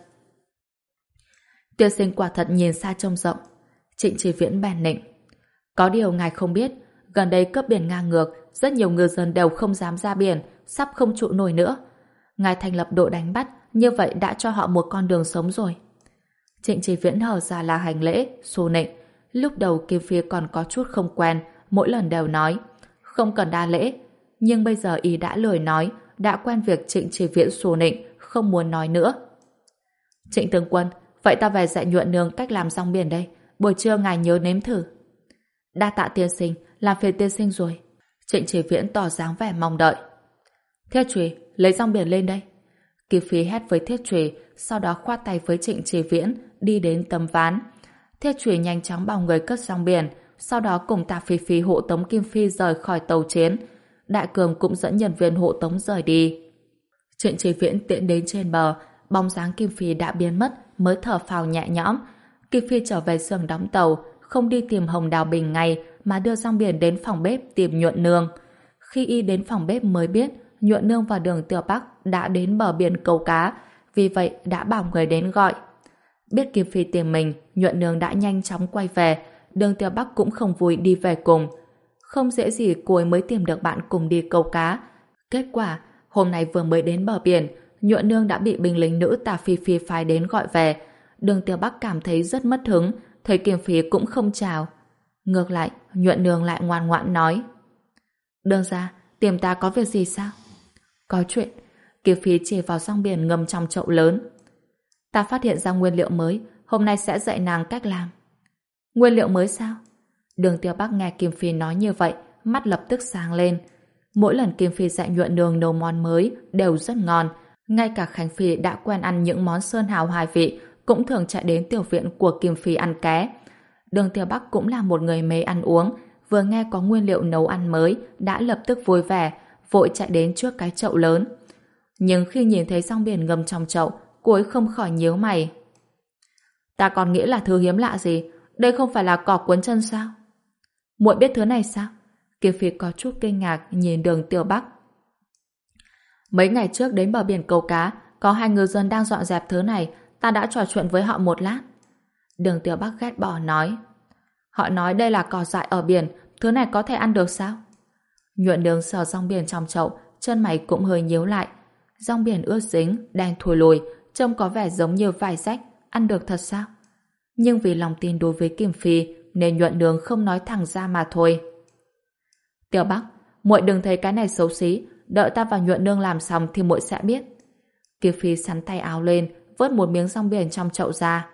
Tiên sinh quả thật nhìn xa trông rộng. Trịnh Chí Viễn bèn nịnh. Có điều ngài không biết, gần đây cướp biển ngang ngược, rất nhiều ngư dân đều không dám ra biển, sắp không trụ nổi nữa. Ngài thành lập đội đánh bắt, như vậy đã cho họ một con đường sống rồi. Trịnh Chí Viễn hở ra là hành lễ, xô nịnh. Lúc đầu Kim Phi còn có chút không quen, mỗi lần đều nói không cần đa lễ, nhưng bây giờ y đã lười nói, đã quen việc Trịnh Chí Viễn xô nịnh, không muốn nói nữa. Trịnh tướng quân, vậy ta về dạy Nhuận nương cách làm rong biển đây, buổi trưa ngài nhớ nếm thử. Đa tạ tiên sinh, làm phiền tiên sinh rồi. Trịnh Chí Viễn tỏ dáng vẻ mong đợi. Thiết Trùy, lấy rong biển lên đây. Kim Phi hét với Thiết Trùy, sau đó khoát tay với Trịnh Chí Viễn, đi đến tấm ván. Thiết Trùy nhanh chóng bảo người cất rong biển, sau đó cùng Tạ Phi Phi hộ tống Kim Phi rời khỏi tàu chiến. Đại Cường cũng dẫn nhân viên hộ tống rời đi. Trịnh Chí Viễn tiện đến trên bờ, bóng dáng Kim Phi đã biến mất, mới thở phào nhẹ nhõm. Kim Phi trở về xưởng đóng tàu, không đi tìm Hồng Đào Bình ngay, mà đưa rong biển đến phòng bếp tìm Nhuận nương. Khi y đến phòng bếp mới biết Nhuận nương và Đường Tiểu Bắc đã đến bờ biển câu cá, vì vậy đã bảo người đến gọi. Biết Kim Phi tìm mình, Nhuận nương đã nhanh chóng quay về, Đường Tiểu Bắc cũng không vui đi về cùng. Không dễ gì cô ấy mới tìm được bạn cùng đi câu cá. Kết quả, hôm nay vừa mới đến bờ biển, Nhuận nương đã bị binh lính nữ Tà Phi Phi phái đến gọi về. Đường Tiểu Bắc cảm thấy rất mất hứng, thấy Kim Phi cũng không chào. Ngược lại, Nhuận Nương lại ngoan ngoãn nói: Đường gia, tìm ta có việc gì sao? Có chuyện. Kim Phi chỉ vào rong biển ngâm trong chậu lớn. Ta phát hiện ra nguyên liệu mới, hôm nay sẽ dạy nàng cách làm. Nguyên liệu mới sao? Đường Tiểu Bắc nghe Kim Phi nói như vậy, mắt lập tức sáng lên. Mỗi lần Kim Phi dạy Nhuận Nương nấu món mới đều rất ngon. Ngay cả Khánh Phi đã quen ăn những món sơn hào hải vị cũng thường chạy đến tiểu viện của Kim Phi ăn ké. Đường Tiểu Bắc cũng là một người mê ăn uống, vừa nghe có nguyên liệu nấu ăn mới đã lập tức vui vẻ, vội chạy đến trước cái chậu lớn. Nhưng khi nhìn thấy rong biển ngâm trong chậu, cô ấy không khỏi nhíu mày. Ta còn nghĩ là thứ hiếm lạ gì, đây không phải là cỏ cuốn chân sao? Muội biết thứ này sao? Kim Phi có chút kinh ngạc nhìn Đường Tiểu Bắc. Mấy ngày trước đến bờ biển câu cá, có hai ngư dân đang dọn dẹp thứ này, ta đã trò chuyện với họ một lát. Đường Tiểu Bắc ghét bỏ nói. Họ nói đây là cỏ dại ở biển, thứ này có thể ăn được sao? Nhuận Nương sờ rong biển trong chậu, chân mày cũng hơi nhíu lại. Rong biển ướt dính, đen thùi lùi, trông có vẻ giống như vải rách, ăn được thật sao? Nhưng vì lòng tin đối với Kim Phi nên Nhuận Nương không nói thẳng ra mà thôi. Tiểu Bắc, muội đừng thấy cái này xấu xí, đợi ta và Nhuận Nương làm xong thì muội sẽ biết. Kim Phi sắn tay áo lên, vớt một miếng rong biển trong chậu ra.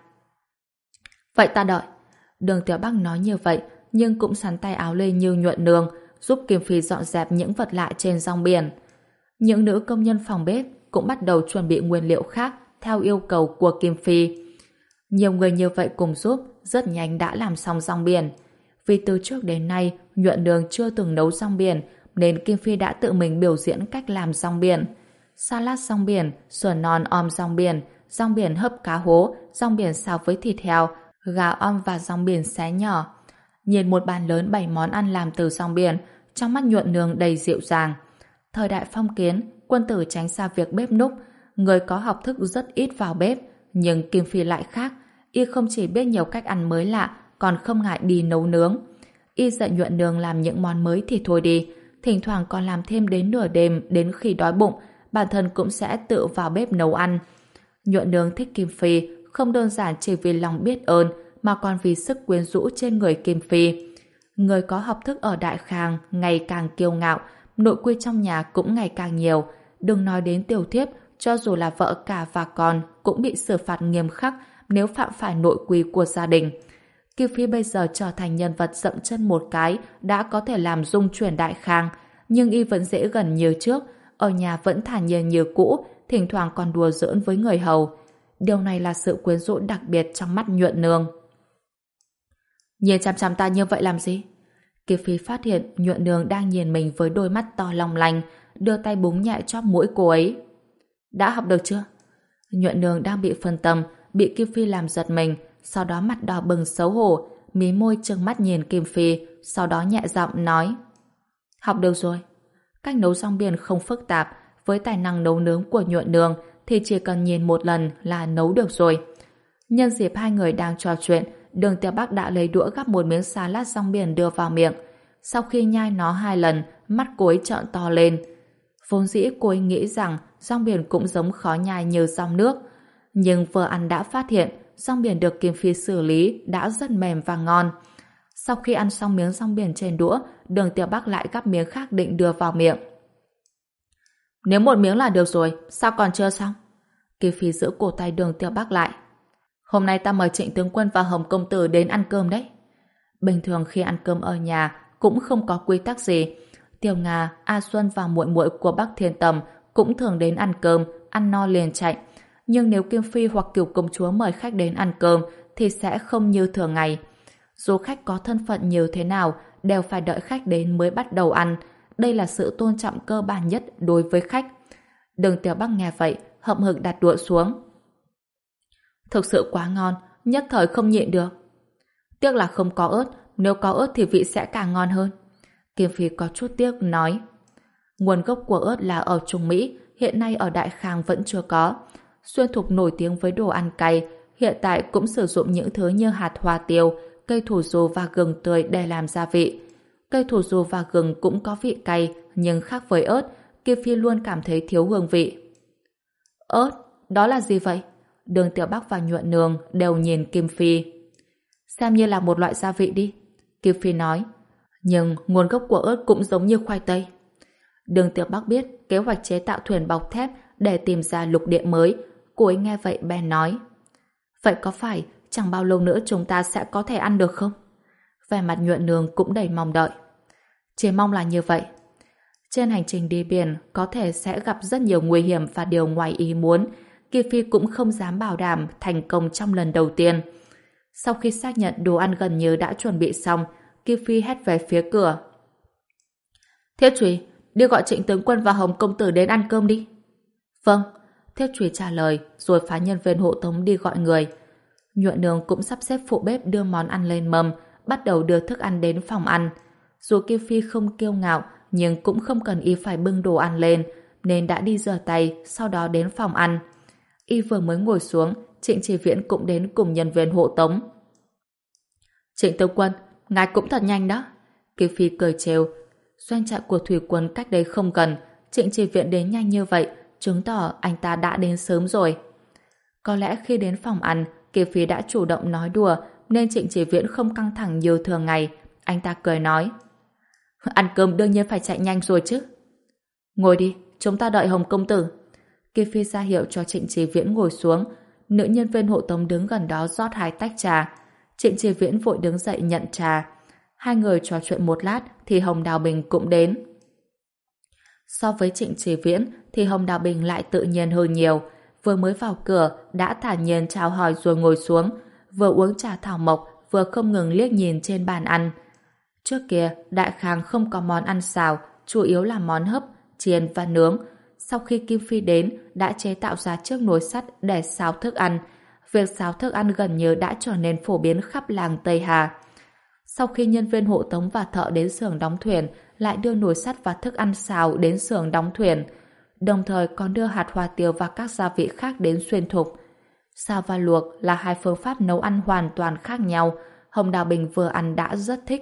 Vậy ta đợi. Đường Tiểu Bắc nói như vậy, nhưng cũng sắn tay áo lên như Nhuận Nương, giúp Kim Phi dọn dẹp những vật lạ trên rong biển. Những nữ công nhân phòng bếp cũng bắt đầu chuẩn bị nguyên liệu khác theo yêu cầu của Kim Phi. Nhiều người như vậy cùng giúp, rất nhanh đã làm xong rong biển. Vì từ trước đến nay, Nhuận Nương chưa từng nấu rong biển, nên Kim Phi đã tự mình biểu diễn cách làm rong biển. Salad rong biển, sườn non om rong biển, rong biển hấp cá hố, rong biển xào với thịt heo, gà om và rong biển xé nhỏ. Nhìn một bàn lớn bảy món ăn làm từ rong biển, trong mắt Nhuận Nương đầy dịu dàng. Thời đại phong kiến, quân tử tránh xa việc bếp núc, người có học thức rất ít vào bếp, nhưng Kim Phi lại khác, y không chỉ biết nhiều cách ăn mới lạ, còn không ngại đi nấu nướng. Y dạy Nhuận Nương làm những món mới thì thôi đi, thỉnh thoảng còn làm thêm đến nửa đêm, đến khi đói bụng, bản thân cũng sẽ tự vào bếp nấu ăn. Nhuận Nương thích Kim Phi không đơn giản chỉ vì lòng biết ơn, mà còn vì sức quyến rũ trên người Kim Phi. Người có học thức ở Đại Khang ngày càng kiêu ngạo, nội quy trong nhà cũng ngày càng nhiều. Đừng nói đến tiểu thiếp, cho dù là vợ cả và con cũng bị xử phạt nghiêm khắc nếu phạm phải nội quy của gia đình. Kim Phi bây giờ trở thành nhân vật dậm chân một cái đã có thể làm rung chuyển Đại Khang, nhưng y vẫn dễ gần như trước, ở nhà vẫn thản nhiên như cũ, thỉnh thoảng còn đùa giỡn với người hầu. Điều này là sự quyến rũ đặc biệt trong mắt Nhuận Nương. Nhìn chằm chằm ta như vậy làm gì? Kim Phi phát hiện Nhuận Nương đang nhìn mình với đôi mắt to long lanh, đưa tay búng nhẹ chóp mũi cô ấy. Đã học được chưa? Nhuận Nương đang bị phân tâm, bị Kim Phi làm giật mình, sau đó mặt đỏ bừng xấu hổ, mí môi trừng mắt nhìn Kim Phi, sau đó nhẹ giọng nói. Học được rồi. Cách nấu rong biển không phức tạp, với tài năng nấu nướng của Nhuận Nương thì chỉ cần nhìn một lần là nấu được rồi. Nhân dịp hai người đang trò chuyện, Đường Tiểu Bắc đã lấy đũa gắp một miếng salad rong biển đưa vào miệng. Sau khi nhai nó hai lần, mắt cô ấy trợn to lên. Vốn dĩ cô ấy nghĩ rằng rong biển cũng giống khó nhai như rong nước, nhưng vừa ăn đã phát hiện rong biển được Kim Phi xử lý đã rất mềm và ngon. Sau khi ăn xong miếng rong biển trên đũa, Đường Tiểu Bắc lại gắp miếng khác định đưa vào miệng. Nếu một miếng là được rồi, sao còn chưa xong? Kim Phi giữ cổ tay Đường Tiểu Bắc lại. Hôm nay ta mời Trịnh tướng quân và Hồng công tử đến ăn cơm đấy. Bình thường khi ăn cơm ở nhà cũng không có quy tắc gì. Tiểu Nga, A Xuân và muội muội của Bắc Thiên Tầm cũng thường đến ăn cơm, ăn no liền chạy. Nhưng nếu Kim Phi hoặc Cửu công chúa mời khách đến ăn cơm thì sẽ không như thường ngày. Dù khách có thân phận như thế nào đều phải đợi khách đến mới bắt đầu ăn. Đây là sự tôn trọng cơ bản nhất đối với khách. Đường Tiểu Bắc nghe vậy, hậm hực đặt đũa xuống. Thực sự quá ngon, nhất thời không nhịn được. Tiếc là không có ớt, nếu có ớt thì vị sẽ càng ngon hơn. Kim Phi có chút tiếc nói. Nguồn gốc của ớt là ở Trung Mỹ, hiện nay ở Đại Khang vẫn chưa có. Xuyên Thục nổi tiếng với đồ ăn cay, hiện tại cũng sử dụng những thứ như hạt hoa tiêu, cây thủ dù và gừng tươi để làm gia vị. Cây thủ dù và gừng cũng có vị cay, nhưng khác với ớt, Kim Phi luôn cảm thấy thiếu hương vị. Ớt? Đó là gì vậy? Đường Tiểu Bắc và Nhuận Nương đều nhìn Kim Phi. Xem như là một loại gia vị đi, Kim Phi nói. Nhưng nguồn gốc của ớt cũng giống như khoai tây. Đường Tiểu Bắc biết kế hoạch chế tạo thuyền bọc thép để tìm ra lục địa mới. Cô ấy nghe vậy bèn nói. Vậy có phải chẳng bao lâu nữa chúng ta sẽ có thể ăn được không? Vẻ mặt Nhuận Nương cũng đầy mong đợi. Chỉ mong là như vậy. Trên hành trình đi biển có thể sẽ gặp rất nhiều nguy hiểm và điều ngoài ý muốn. Kim Phi cũng không dám bảo đảm thành công trong lần đầu tiên. Sau khi xác nhận đồ ăn gần như đã chuẩn bị xong, Kim Phi hét về phía cửa. Thiết Trùy, đi gọi Trịnh tướng quân và Hồng công tử đến ăn cơm đi. Vâng, Thiết Trùy trả lời rồi phái nhân viên hộ tống đi gọi người. Nhuận Nương cũng sắp xếp phụ bếp đưa món ăn lên mâm, bắt đầu đưa thức ăn đến phòng ăn. Dù Kim Phi không kiêu ngạo nhưng cũng không cần y phải bưng đồ ăn lên, nên đã đi rửa tay, sau đó đến phòng ăn. Y vừa mới ngồi xuống, Trịnh Chỉ Viễn cũng đến cùng nhân viên hộ tống. Trịnh tướng quân, ngài cũng thật nhanh đó. Kim Phi cười trêu. Doanh trại của thủy quân cách đây không gần, Trịnh Chỉ Viễn đến nhanh như vậy, chứng tỏ anh ta đã đến sớm rồi. Có lẽ khi đến phòng ăn, Kim Phi đã chủ động nói đùa, nên Trịnh Chỉ Viễn không căng thẳng như thường ngày. Anh ta cười nói. Ăn cơm đương nhiên phải chạy nhanh rồi chứ. Ngồi đi, chúng ta đợi Hồng công tử. Kim Phi ra hiệu cho Trịnh Chỉ Viễn ngồi xuống. Nữ nhân viên hộ tống đứng gần đó rót hai tách trà. Trịnh Chỉ Viễn vội đứng dậy nhận trà. Hai người trò chuyện một lát thì Hồng Đào Bình cũng đến. So với Trịnh Chỉ Viễn thì Hồng Đào Bình lại tự nhiên hơn nhiều. Vừa mới vào cửa đã thản nhiên chào hỏi rồi ngồi xuống, vừa uống trà thảo mộc vừa không ngừng liếc nhìn trên bàn ăn. Trước kia Đại Khang không có món ăn xào, chủ yếu là món hấp, chiên và nướng. Sau khi Kim Phi đến đã chế tạo ra chiếc nồi sắt để xào thức ăn. Việc xào thức ăn gần như đã trở nên phổ biến khắp làng Tây Hà. Sau khi nhân viên hộ tống và thợ đến xưởng đóng thuyền lại đưa nồi sắt và thức ăn xào đến xưởng đóng thuyền, đồng thời còn đưa hạt hoa tiêu và các gia vị khác đến xuyên thục. Xào và luộc là hai phương pháp nấu ăn hoàn toàn khác nhau. Hồng Đào Bình vừa ăn đã rất thích.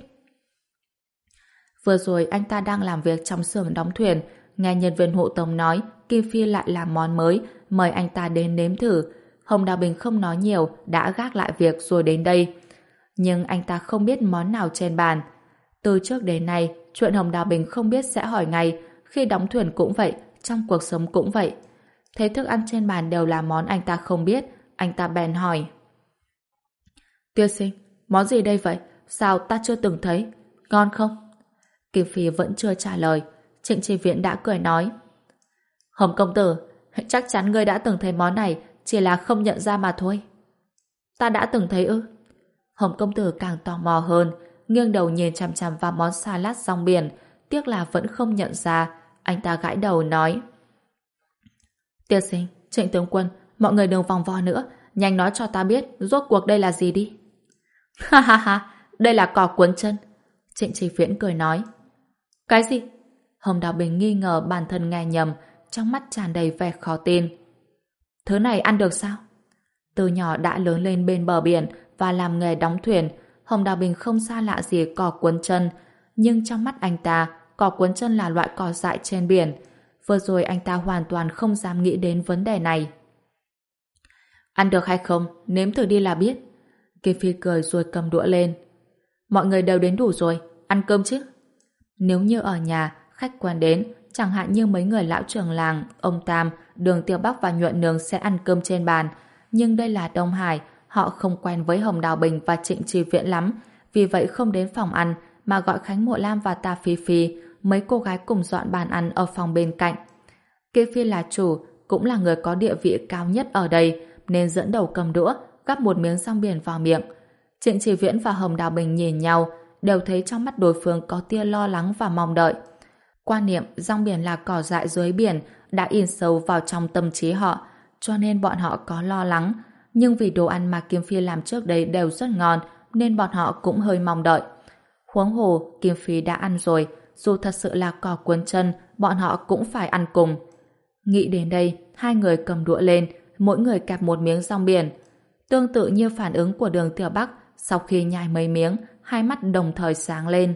Vừa rồi anh ta đang làm việc trong xưởng đóng thuyền, nghe nhân viên hộ tống nói Kim Phi lại làm món mới, mời anh ta đến nếm thử. Hồng Đào Bình không nói nhiều, đã gác lại việc rồi đến đây. Nhưng anh ta không biết món nào trên bàn. Từ trước đến nay, chuyện Hồng Đào Bình không biết sẽ hỏi ngay, khi đóng thuyền cũng vậy, trong cuộc sống cũng vậy. Thấy thức ăn trên bàn đều là món anh ta không biết, anh ta bèn hỏi. Tiên sinh, món gì đây vậy? Sao ta chưa từng thấy? Ngon không? Kim Phi vẫn chưa trả lời. Trịnh Chỉ Viễn đã cười nói. Hồng công tử, chắc chắn ngươi đã từng thấy món này, chỉ là không nhận ra mà thôi. Ta đã từng thấy ư? Hồng công tử càng tò mò hơn, nghiêng đầu nhìn chằm chằm vào món salad rong biển, tiếc là vẫn không nhận ra. Anh ta gãi đầu nói. Tiên sinh, Trịnh tướng quân, mọi người đừng vòng vo nữa, nhanh nói cho ta biết rốt cuộc đây là gì đi. Ha ha ha, đây là cỏ cuốn chân. Trịnh Chỉ Viễn cười nói. Cái gì? Hồng Đào Bình nghi ngờ bản thân nghe nhầm, trong mắt tràn đầy vẻ khó tin. Thứ này ăn được sao? Từ nhỏ đã lớn lên bên bờ biển và làm nghề đóng thuyền, Hồng Đào Bình không xa lạ gì cỏ cuốn chân, nhưng trong mắt anh ta, cỏ cuốn chân là loại cỏ dại trên biển. Vừa rồi anh ta hoàn toàn không dám nghĩ đến vấn đề này. Ăn được hay không, nếm thử đi là biết. Kim Phi cười rồi cầm đũa lên. Mọi người đều đến đủ rồi, ăn cơm chứ? Nếu như ở nhà, khách quen đến, chẳng hạn như mấy người lão trưởng làng, ông Tam, Đường Tiêu Bắc và Nhuận Nương sẽ ăn cơm trên bàn. Nhưng đây là Đông Hải, họ không quen với Hồng Đào Bình và Trịnh Chỉ Viễn lắm, vì vậy không đến phòng ăn, mà gọi Khánh Mộ Lam và Tà Phi Phi, mấy cô gái cùng dọn bàn ăn ở phòng bên cạnh. Kim Phi là chủ, cũng là người có địa vị cao nhất ở đây, nên dẫn đầu cầm đũa, gắp một miếng rong biển vào miệng. Trịnh Chỉ Viễn và Hồng Đào Bình nhìn nhau, đều thấy trong mắt đối phương có tia lo lắng và mong đợi. Quan niệm rong biển là cỏ dại dưới biển đã in sâu vào trong tâm trí họ, cho nên bọn họ có lo lắng. Nhưng vì đồ ăn mà Kim Phi làm trước đây đều rất ngon, nên bọn họ cũng hơi mong đợi. Huống hồ, Kim Phi đã ăn rồi, dù thật sự là cỏ cuốn chân, bọn họ cũng phải ăn cùng. Nghĩ đến đây, hai người cầm đũa lên, mỗi người kẹp một miếng rong biển. Tương tự như phản ứng của Đường Tiểu Bắc, sau khi nhai mấy miếng, hai mắt đồng thời sáng lên.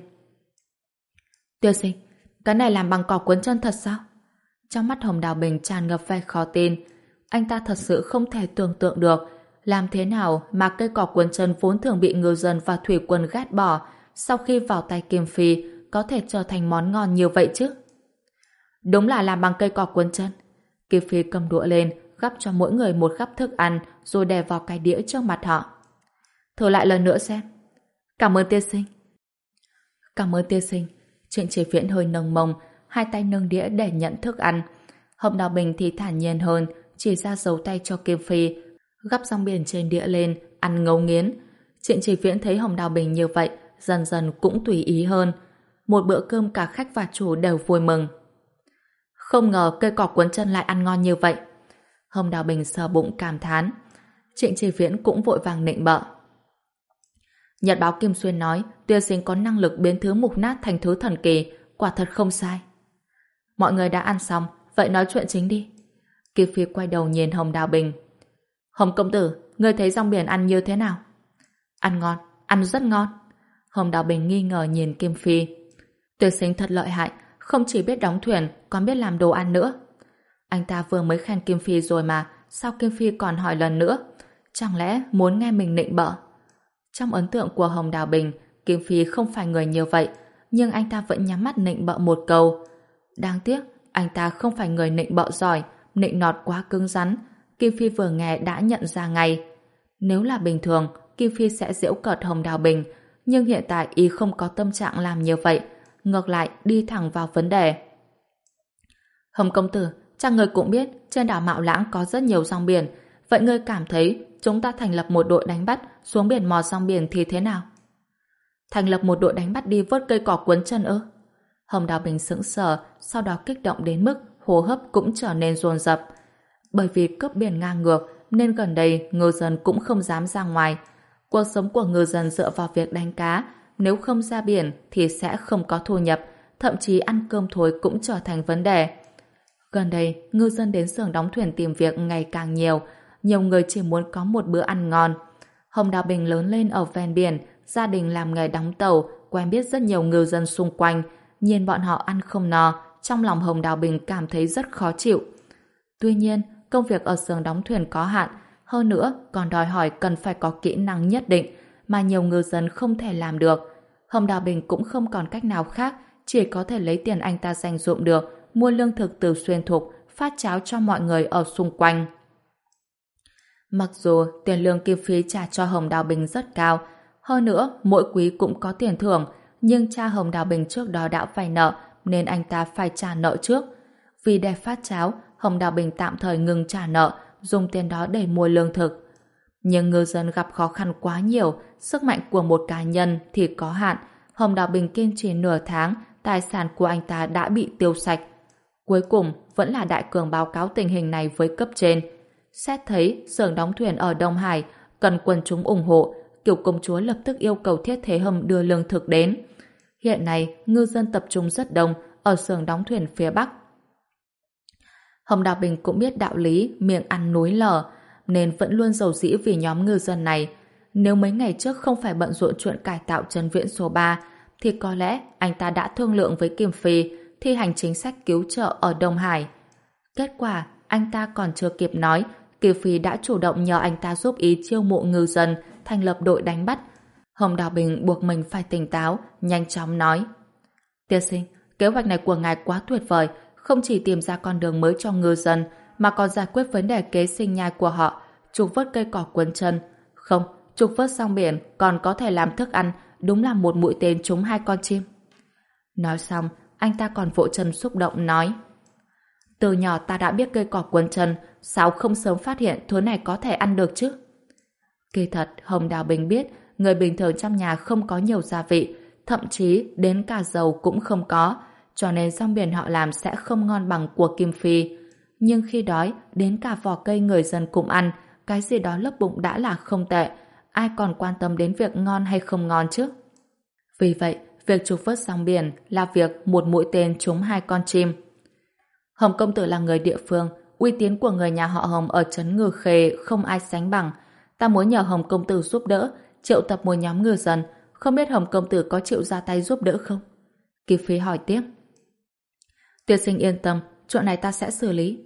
Tiêu sinh, cái này làm bằng cỏ cuốn chân thật sao? Trong mắt Hồng Đào Bình tràn ngập vẻ khó tin. Anh ta thật sự không thể tưởng tượng được làm thế nào mà cây cỏ cuốn chân vốn thường bị ngư dân và thủy quân ghét bỏ sau khi vào tay Kim Phi có thể trở thành món ngon như vậy chứ. Đúng là làm bằng cây cỏ cuốn chân. Kim Phi cầm đũa lên, gắp cho mỗi người một gắp thức ăn rồi đè vào cái đĩa trước mặt họ. Thử lại lần nữa xem. Cảm ơn tiên sinh. Cảm ơn tiên sinh. Trịnh Chí Viễn hơi nâng mông, hai tay nâng đĩa để nhận thức ăn. Hồng Đào Bình thì thản nhiên hơn, chỉ ra giấu tay cho Kim Phi, gắp rong biển trên đĩa lên, ăn ngấu nghiến. Trịnh Chí Viễn thấy Hồng Đào Bình như vậy, dần dần cũng tùy ý hơn. Một bữa cơm cả khách và chủ đều vui mừng. Không ngờ cây cỏ cuốn chân lại ăn ngon như vậy. Hồng Đào Bình sờ bụng cảm thán. Trịnh Chí Viễn cũng vội vàng nịnh bợ. Nhật báo Kim Xuyên nói tiên sinh có năng lực biến thứ mục nát thành thứ thần kỳ, quả thật không sai. Mọi người đã ăn xong, vậy nói chuyện chính đi. Kim Phi quay đầu nhìn Hồng Đào Bình. Hồng công tử, ngươi thấy rong biển ăn như thế nào? Ăn ngon, ăn rất ngon. Hồng Đào Bình nghi ngờ nhìn Kim Phi. Tiên sinh thật lợi hại, không chỉ biết đóng thuyền, còn biết làm đồ ăn nữa. Anh ta vừa mới khen Kim Phi rồi mà, sao Kim Phi còn hỏi lần nữa? Chẳng lẽ muốn nghe mình nịnh bợ? Trong ấn tượng của Hồng Đào Bình, Kim Phi không phải người như vậy, nhưng anh ta vẫn nhắm mắt nịnh bợ một câu. Đáng tiếc, anh ta không phải người nịnh bợ giỏi, nịnh nọt quá cứng rắn. Kim Phi vừa nghe đã nhận ra ngay. Nếu là bình thường, Kim Phi sẽ giễu cợt Hồng Đào Bình, nhưng hiện tại y không có tâm trạng làm như vậy, ngược lại đi thẳng vào vấn đề. Hồng công tử, chắc người cũng biết trên đảo Mạo Lãng có rất nhiều rong biển, vậy ngươi cảm thấy chúng ta thành lập một đội đánh bắt xuống biển mò rong biển thì thế nào? Thành lập một đội đánh bắt đi vớt cây cỏ cuốn chân ư? Hồng Đào Bình sững sờ, sau đó kích động đến mức hô hấp cũng trở nên dồn dập. Bởi vì cướp biển ngang ngược nên gần đây ngư dân cũng không dám ra ngoài. Cuộc sống của ngư dân dựa vào việc đánh cá, nếu không ra biển thì sẽ không có thu nhập, thậm chí ăn cơm thối cũng trở thành vấn đề. Gần đây, ngư dân đến xưởng đóng thuyền tìm việc ngày càng nhiều, nhiều người chỉ muốn có một bữa ăn ngon. Hồng Đào Bình lớn lên ở ven biển, gia đình làm nghề đóng tàu, quen biết rất nhiều ngư dân xung quanh, nhìn bọn họ ăn không no, trong lòng Hồng Đào Bình cảm thấy rất khó chịu. Tuy nhiên, công việc ở xưởng đóng thuyền có hạn, hơn nữa còn đòi hỏi cần phải có kỹ năng nhất định mà nhiều ngư dân không thể làm được. Hồng Đào Bình cũng không còn cách nào khác, chỉ có thể lấy tiền anh ta dành dụm được, mua lương thực từ Xuyên Thục, phát cháo cho mọi người ở xung quanh. Mặc dù tiền lương Kim Phi trả cho Hồng Đào Bình rất cao, hơn nữa mỗi quý cũng có tiền thưởng, nhưng cha Hồng Đào Bình trước đó đã vay nợ nên anh ta phải trả nợ trước. Vì để phát cháo, Hồng Đào Bình tạm thời ngừng trả nợ, dùng tiền đó để mua lương thực. Nhưng ngư dân gặp khó khăn quá nhiều, sức mạnh của một cá nhân thì có hạn. Hồng Đào Bình kiên trì nửa tháng, tài sản của anh ta đã bị tiêu sạch. Cuối cùng vẫn là Đại Cường báo cáo tình hình này với cấp trên. Xét thấy xưởng đóng thuyền ở Đông Hải cần quần chúng ủng hộ, Kiều công chúa lập tức yêu cầu Thiết Thế Hâm đưa lương thực đến. Hiện nay, ngư dân tập trung rất đông ở xưởng đóng thuyền phía Bắc. Hồng Đào Bình cũng biết đạo lý miệng ăn núi lở, nên vẫn luôn dầu dĩ vì nhóm ngư dân này. Nếu mấy ngày trước không phải bận rộn chuyện cải tạo Trấn Viễn số ba, thì có lẽ anh ta đã thương lượng với Kim Phi thi hành chính sách cứu trợ ở Đông Hải. Kết quả, anh ta còn chưa kịp nói, Kim Phi đã chủ động nhờ anh ta giúp ý chiêu mộ ngư dân, thành lập đội đánh bắt. Hồng Đào Bình buộc mình phải tỉnh táo, nhanh chóng nói: Tiên sinh, kế hoạch này của ngài quá tuyệt vời, không chỉ tìm ra con đường mới cho ngư dân, mà còn giải quyết vấn đề kế sinh nhai của họ, trục vớt cây cỏ cuốn chân. Không, trục vớt rong biển còn có thể làm thức ăn, đúng là một mũi tên trúng hai con chim. Nói xong, anh ta còn vỗ chân xúc động nói: Từ nhỏ ta đã biết cây cỏ cuốn chân, sao không sớm phát hiện thứ này có thể ăn được chứ? Kỳ thật, Hồng Đào Bình biết người bình thường trong nhà không có nhiều gia vị, thậm chí đến cả dầu cũng không có, cho nên rong biển họ làm sẽ không ngon bằng của Kim Phi. Nhưng khi đói, đến cả vỏ cây người dân cũng ăn, cái gì đó lấp bụng đã là không tệ, ai còn quan tâm đến việc ngon hay không ngon chứ? Vì vậy, việc trục vớt rong biển là việc một mũi tên trúng hai con chim. Hồng công tử là người địa phương, uy tín của người nhà họ Hồng ở trấn Ngư Khê không ai sánh bằng. Ta muốn nhờ Hồng công tử giúp đỡ, triệu tập một nhóm ngư dân, không biết Hồng công tử có chịu ra tay giúp đỡ không? Kim Phi hỏi tiếp. Tiên sinh yên tâm, chuyện này ta sẽ xử lý.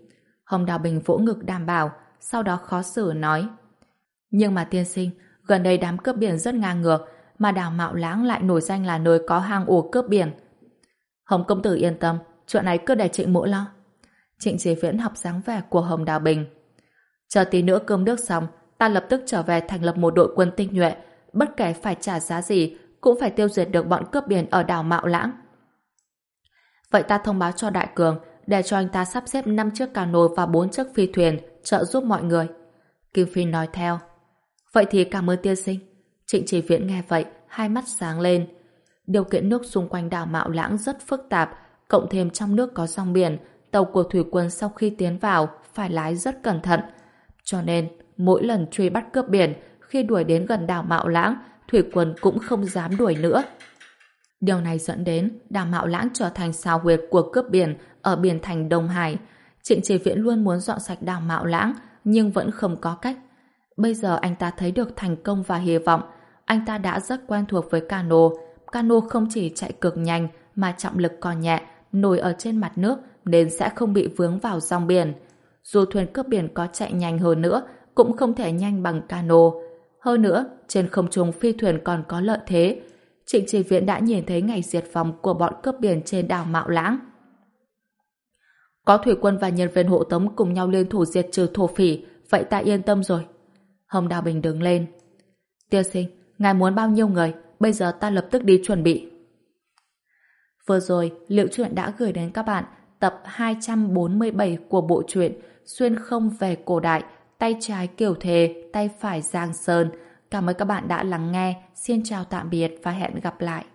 Hồng Đào Bình vỗ ngực đảm bảo, sau đó khó xử nói. Nhưng mà tiên sinh, gần đây đám cướp biển rất ngang ngược, mà đảo Mạo Lãng lại nổi danh là nơi có hang ổ cướp biển. Hồng công tử yên tâm, chuyện này cứ để Trịnh Mỗ lo. Trịnh Chí Viễn học dáng vẻ của Hồng Đào Bình. Chờ tí nữa cơm nước xong, ta lập tức trở về thành lập một đội quân tinh nhuệ, bất kể phải trả giá gì cũng phải tiêu diệt được bọn cướp biển ở đảo Mạo Lãng. Vậy ta thông báo cho Đại Cường để cho anh ta sắp xếp năm chiếc cano và bốn chiếc phi thuyền trợ giúp mọi người. Kim Phi nói theo. Vậy thì cảm ơn tiên sinh. Trịnh Chí Viễn nghe vậy, hai mắt sáng lên. Điều kiện nước xung quanh đảo Mạo Lãng rất phức tạp, cộng thêm trong nước có sóng biển, tàu của thủy quân sau khi tiến vào phải lái rất cẩn thận. Cho nên, mỗi lần truy bắt cướp biển, khi đuổi đến gần đảo Mạo Lãng, thủy quân cũng không dám đuổi nữa. Điều này dẫn đến đảo Mạo Lãng trở thành sao huyệt của cướp biển ở biển thành Đông Hải. Trịnh Chí Viễn luôn muốn dọn sạch đảo Mạo Lãng, nhưng vẫn không có cách. Bây giờ anh ta thấy được thành công và hy vọng. Anh ta đã rất quen thuộc với cano. Cano không chỉ chạy cực nhanh mà trọng lực còn nhẹ, nổi ở trên mặt nước nên sẽ không bị vướng vào dòng biển. Dù thuyền cướp biển có chạy nhanh hơn nữa, cũng không thể nhanh bằng cano. Hơn nữa, trên không trung phi thuyền còn có lợi thế. Trịnh Chí Viễn đã nhìn thấy ngày diệt vong của bọn cướp biển trên đảo Mạo Lãng. Có thủy quân và nhân viên hộ tống cùng nhau liên thủ diệt trừ thổ phỉ, vậy ta yên tâm rồi. Hồng Đào Bình đứng lên. Tiên sinh, ngài muốn bao nhiêu người? Bây giờ ta lập tức đi chuẩn bị. Vừa rồi, Liệu Truyện đã gửi đến các bạn tập hai trăm bốn mươi bảy của bộ truyện Xuyên không về cổ đại, tay trái Kiều Thề, tay phải Giang Sơn. Cảm ơn các bạn đã lắng nghe. Xin chào tạm biệt và hẹn gặp lại.